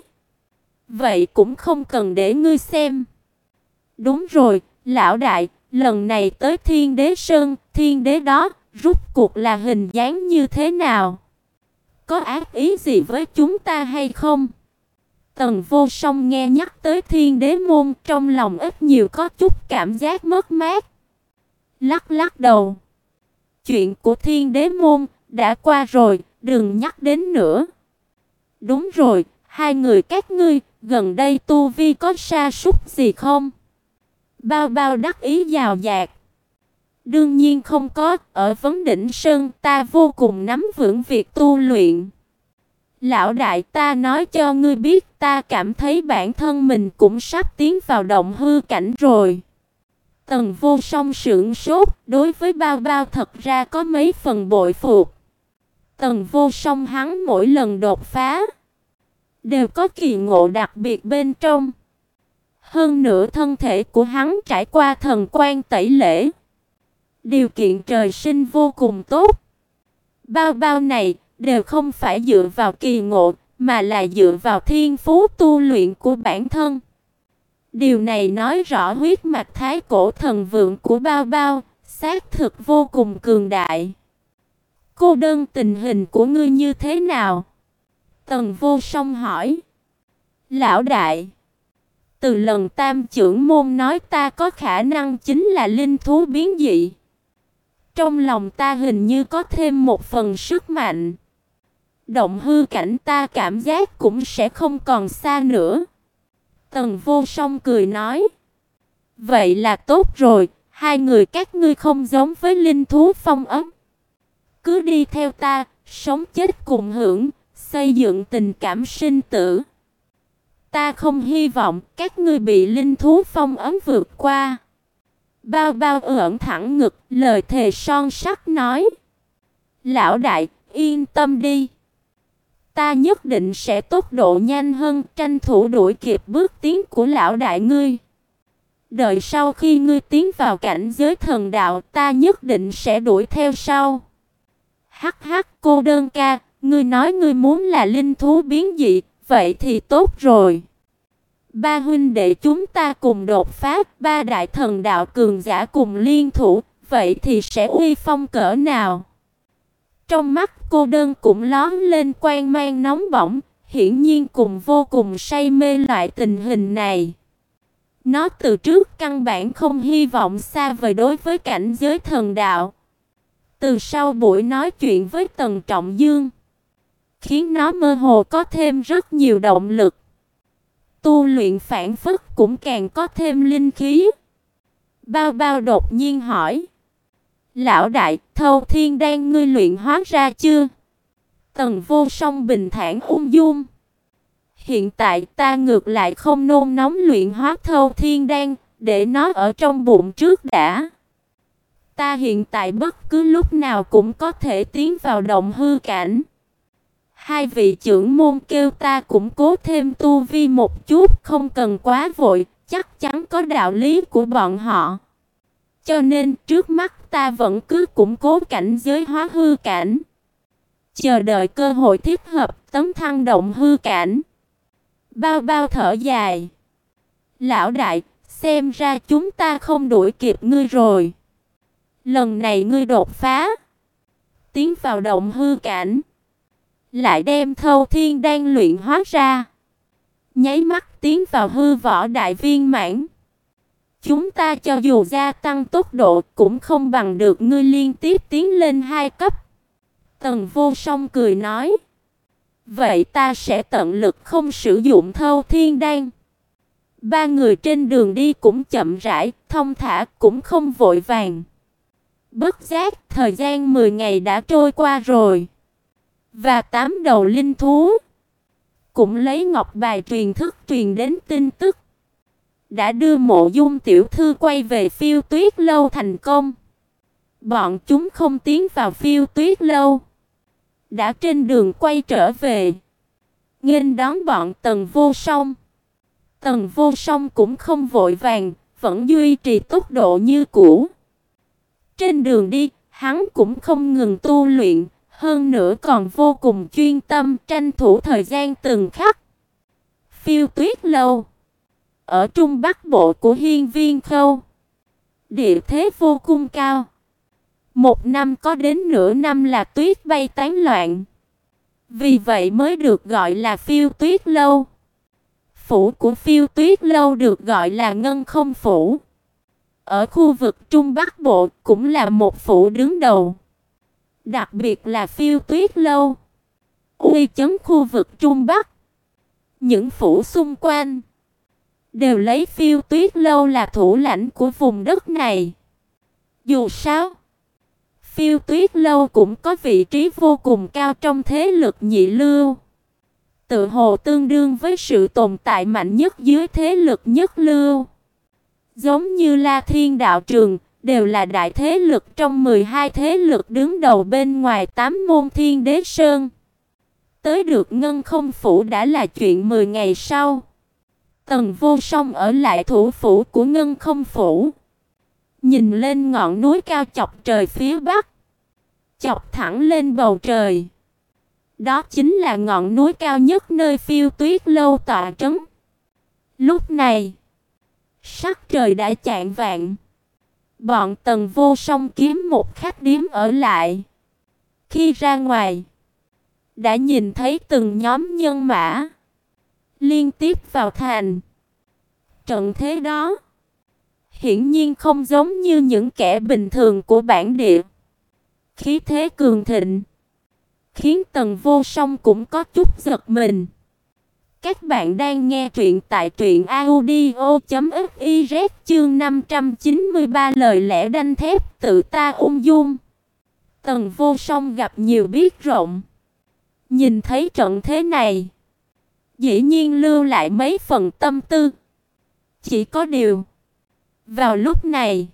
Vậy cũng không cần để ngươi xem. Đúng rồi, lão đại, lần này tới Thiên Đế Sơn, Thiên Đế đó, rốt cuộc là hình dáng như thế nào? Có ác ý gì với chúng ta hay không? Tần Vô Song nghe nhắc tới Thiên Đế môn, trong lòng ít nhiều có chút cảm giác mất mát. Lắc lắc đầu. Chuyện của Thiên Đế môn đã qua rồi, đừng nhắc đến nữa. Đúng rồi, hai người các ngươi, gần đây tu vi có sa sút gì không? Bao Bao đắc ý giàu dạt. Đương nhiên không có, ở Vấn Đỉnh Sơn ta vô cùng nắm vững việc tu luyện. Lão đại, ta nói cho ngươi biết, ta cảm thấy bản thân mình cũng sắp tiến vào động hư cảnh rồi. Tần Vô Song sững sốt, đối với Bao Bao thật ra có mấy phần bội phục. Tần Vô Song hắn mỗi lần đột phá đều có kỳ ngộ đặc biệt bên trong. Hơn nữa thân thể của hắn trải qua thần quan tẩy lễ, điều kiện trời sinh vô cùng tốt. Bao bao này đều không phải dựa vào kỳ ngộ, mà là dựa vào thiên phú tu luyện của bản thân. Điều này nói rõ huyết mạch thái cổ thần vượng của bao bao xác thực vô cùng cường đại. Cô đơn tình hình của ngươi như thế nào? Tần Vô Song hỏi. Lão đại, từ lần Tam trưởng môn nói ta có khả năng chính là linh thú biến dị, trong lòng ta hình như có thêm một phần sức mạnh. Động hư cảnh ta cảm giác cũng sẽ không còn xa nữa. Tần Vô Song cười nói. Vậy là tốt rồi, hai người các ngươi không giống với linh thú phong ấm. Cứ đi theo ta, sống chết cùng hưởng, xây dựng tình cảm sinh tử. Ta không hy vọng các ngươi bị linh thú phong ấm vượt qua. Bao bao ưỡn thẳng ngực, lời thề son sắt nói. Lão đại, yên tâm đi. Ta nhất định sẽ tốc độ nhanh hơn, tranh thủ đuổi kịp bước tiến của lão đại ngươi. Đợi sau khi ngươi tiến vào cảnh giới thần đạo, ta nhất định sẽ đuổi theo sau. Hắc hắc, cô đơn ca, ngươi nói ngươi muốn là linh thú biến dị, vậy thì tốt rồi. Ba huynh đệ chúng ta cùng đột phá, ba đại thần đạo cường giả cùng liên thủ, vậy thì sẽ uy phong cỡ nào? Trong mắt cô đơn cũng lóe lên quang mang nóng bỏng, hiển nhiên cùng vô cùng say mê loại tình hình này. Nó từ trước căn bản không hy vọng xa vời đối với cảnh giới thần đạo. Từ sau buổi nói chuyện với Tần Trọng Dương, khiến nó mơ hồ có thêm rất nhiều động lực. Tu luyện phản phất cũng càng có thêm linh khí. Bao bao đột nhiên hỏi. Lão đại, Thâu Thiên Đan ngươi luyện hóa ra chưa? Tần Vô Song bình thản ung dung. Hiện tại ta ngược lại không nôn nóng luyện hóa Thâu Thiên Đan, để nó ở trong bụng trước đã. Ta hiện tại bất cứ lúc nào cũng có thể tiến vào động hư cảnh. Hai vị trưởng môn kêu ta củng cố thêm tu vi một chút, không cần quá vội, chắc chắn có đạo lý của bọn họ. Cho nên trước mắt ta vẫn cứ củng cố cảnh giới hóa hư cảnh, chờ đợi cơ hội thích hợp tấn thăng động hư cảnh. Bao bao thở dài. Lão đại, xem ra chúng ta không đuổi kịp ngươi rồi. Lần này ngươi đột phá, tiến vào động hư cảnh, lại đem Thâu Thiên Đan luyện hóa ra, nháy mắt tiến vào hư võ đại viên mãn. Chúng ta cho dù gia tăng tốc độ cũng không bằng được ngươi liên tiếp tiến lên hai cấp. Tần Vô Song cười nói. Vậy ta sẽ tận lực không sử dụng Thâu Thiên Đan. Ba người trên đường đi cũng chậm rãi, thông thả, cũng không vội vàng. Bất giác, thời gian mười ngày đã trôi qua rồi. Và tám đầu linh thú cũng lấy ngọc bài truyền thức truyền đến tin tức, đã đưa Mộ Dung tiểu thư quay về Phiêu Tuyết lâu thành công. Bọn chúng không tiến vào Phiêu Tuyết lâu, đã trên đường quay trở về, nghênh đón bọn Tần Vô Song. Tần Vô Song cũng không vội vàng, vẫn duy trì tốc độ như cũ. Trên đường đi, hắn cũng không ngừng tu luyện, hơn nữa còn vô cùng chuyên tâm, tranh thủ thời gian từng khắc. Phiêu Tuyết lâu ở trung bắc bộ của Hiên Viên Khâu, địa thế vô cùng cao. Một năm có đến nửa năm là tuyết bay tán loạn, vì vậy mới được gọi là Phiêu Tuyết lâu. Phủ của Phiêu Tuyết lâu được gọi là Ngân Không phủ, ở khu vực trung bắc bộ cũng là một phủ đứng đầu. Đặc biệt là Phiêu Tuyết lâu uy chấn khu vực trung bắc, những phủ xung quanh đều lấy Phiêu Tuyết lâu là thủ lãnh của vùng đất này. Dù sao, Phiêu Tuyết lâu cũng có vị trí vô cùng cao trong thế lực nhị lưu, tự hồ tương đương với sự tồn tại mạnh nhất dưới thế lực nhất lưu. Giống như La Thiên đạo trường, đều là đại thế lực trong mười hai thế lực đứng đầu bên ngoài tám môn Thiên Đế Sơn. Tới được Ngân Không phủ đã là chuyện mười ngày sau. Tần Vô Song ở lại thủ phủ của Ngân Không phủ, nhìn lên ngọn núi cao chọc trời phía bắc, chọc thẳng lên bầu trời. Đó chính là ngọn núi cao nhất nơi Phiêu Tuyết lâu tọa trấn. Lúc này, sắc trời đã chạng vạng. Bọn Tần Vô Song kiếm một khách điếm ở lại. Khi ra ngoài, đã nhìn thấy từng nhóm nhân mã liên tiếp vào thành. Trận thế đó hiển nhiên không giống như những kẻ bình thường của bản địa. Khí thế cường thịnh, khiến Tần Vô Song cũng có chút giật mình. Các bạn đang nghe truyện tại truyện audio chấm fiz chương năm trăm chín mươi ba lời lẽ đanh thép tự ta ung dung. Tần Vô Song gặp nhiều biết rộng, nhìn thấy trận thế này, dĩ nhiên lưu lại mấy phần tâm tư. Chỉ có điều, vào lúc này,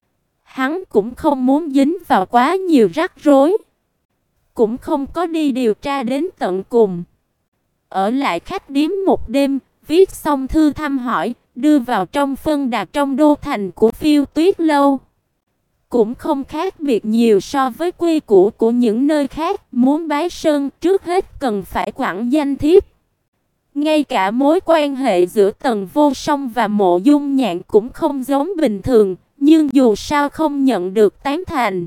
hắn cũng không muốn dính vào quá nhiều rắc rối, cũng không có đi điều tra đến tận cùng. Ở lại khách điếm một đêm, viết xong thư thăm hỏi, đưa vào trong phân đặt trong đô thành của Phiêu Tuyết lâu. Cũng không khác biệt nhiều so với quy củ của những nơi khác, muốn bái sơn trước hết cần phải quẳng danh thiếp. Ngay cả mối quan hệ giữa Tần Vô Song và Mộ Dung Nhạn cũng không giống bình thường, nhưng dù sao không nhận được tán thành.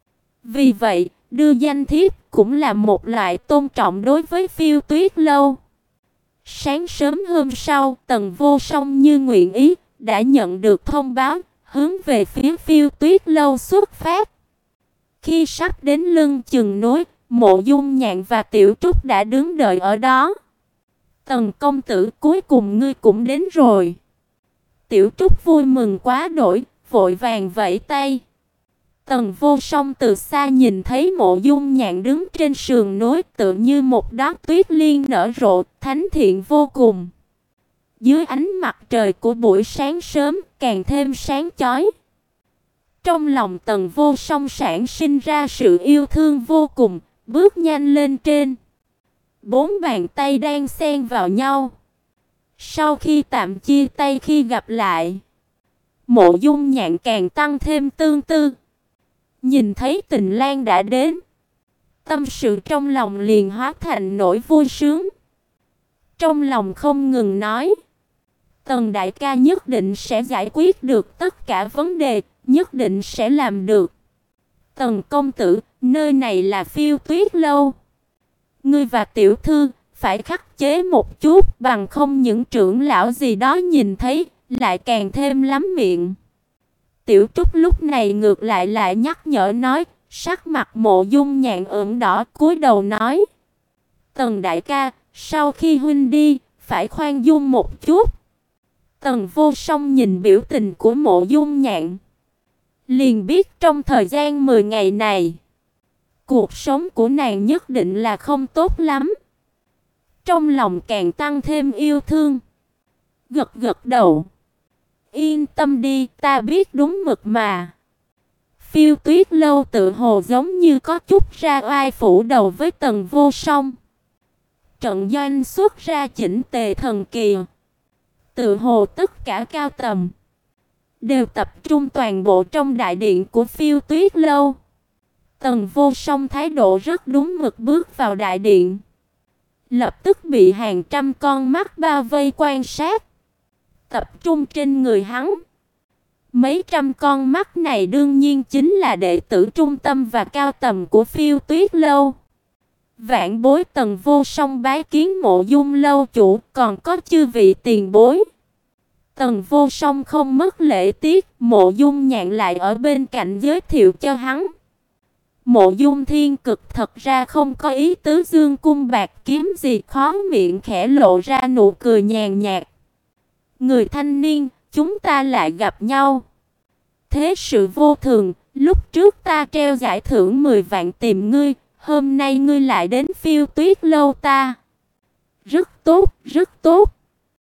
Vì vậy, đưa danh thiếp cũng là một loại tôn trọng đối với Phiêu Tuyết lâu. Sáng sớm hôm sau, Tần Vô Song như nguyện ý, đã nhận được thông báo, hướng về phía Phiêu Tuyết lâu xuất phát. Khi sắp đến lưng chừng núi, Mộ Dung Nhạn và Tiểu Trúc đã đứng đợi ở đó. Tần công tử, cuối cùng ngươi cũng đến rồi. Tiểu Trúc vui mừng quá đỗi, vội vàng vẫy tay. Tần Vô Song từ xa nhìn thấy Mộ Dung Nhạn đứng trên sườn núi, tựa như một đóa tuyết liên nở rộ, thánh thiện vô cùng. Dưới ánh mặt trời của buổi sáng sớm, càng thêm sáng chói. Trong lòng Tần Vô Song sản sinh ra sự yêu thương vô cùng, bước nhanh lên trên. Bốn bàn tay đang xen vào nhau. Sau khi tạm chia tay khi gặp lại, Mộ Dung Nhạn càng tăng thêm tương tư. Nhìn thấy Tình Lang đã đến, tâm sự trong lòng liền hóa thành nỗi vui sướng. Trong lòng không ngừng nói, Tần đại ca nhất định sẽ giải quyết được tất cả vấn đề, nhất định sẽ làm được. Tần công tử, nơi này là Phiêu Tuyết lâu. Ngươi và tiểu thư phải khắc chế một chút, bằng không những trưởng lão gì đó nhìn thấy lại càng thêm lắm miệng. Tiểu Trúc lúc này ngược lại lại nhắc nhở nói, sắc mặt Mộ Dung Nhạn ửng đỏ, cúi đầu nói: Tần đại ca, sau khi huynh đi, phải khoan dung một chút. Tần Vô Song nhìn biểu tình của Mộ Dung Nhạn, liền biết trong thời gian mười ngày này, cuộc sống của nàng nhất định là không tốt lắm. Trong lòng càng tăng thêm yêu thương, gật gật đầu. Yên tâm đi, ta biết đúng mực mà. Phiêu Tuyết lâu tự hồ giống như có chút ra oai phủ đầu với Tần Vô Song. Trận doanh xuất ra chỉnh tề thần kỳ. Tự hồ tất cả cao tầm đều tập trung toàn bộ trong đại điện của Phiêu Tuyết lâu. Tần Vô Song thái độ rất đúng mực bước vào đại điện, lập tức bị hàng trăm con mắt bao vây quan sát, tập trung trên người hắn. Mấy trăm con mắt này đương nhiên chính là đệ tử trung tâm và cao tầm của Phiêu Tuyết lâu. Vạn bối Tần Vô Song bái kiến Mộ Dung lâu chủ, còn có chư vị tiền bối. Tần Vô Song không mất lễ tiết, Mộ Dung Nhạn lại ở bên cạnh giới thiệu cho hắn. Mộ Dung Thiên Cực thật ra không có ý tứ dương cung bạc kiếm gì, khó miệng khẽ lộ ra nụ cười nhàn nhạt. Người thanh niên, chúng ta lại gặp nhau. Thế sự vô thường, lúc trước ta treo giải thưởng mười vạn tìm ngươi, hôm nay ngươi lại đến Phiêu Tuyết lâu ta. Rất tốt, rất tốt.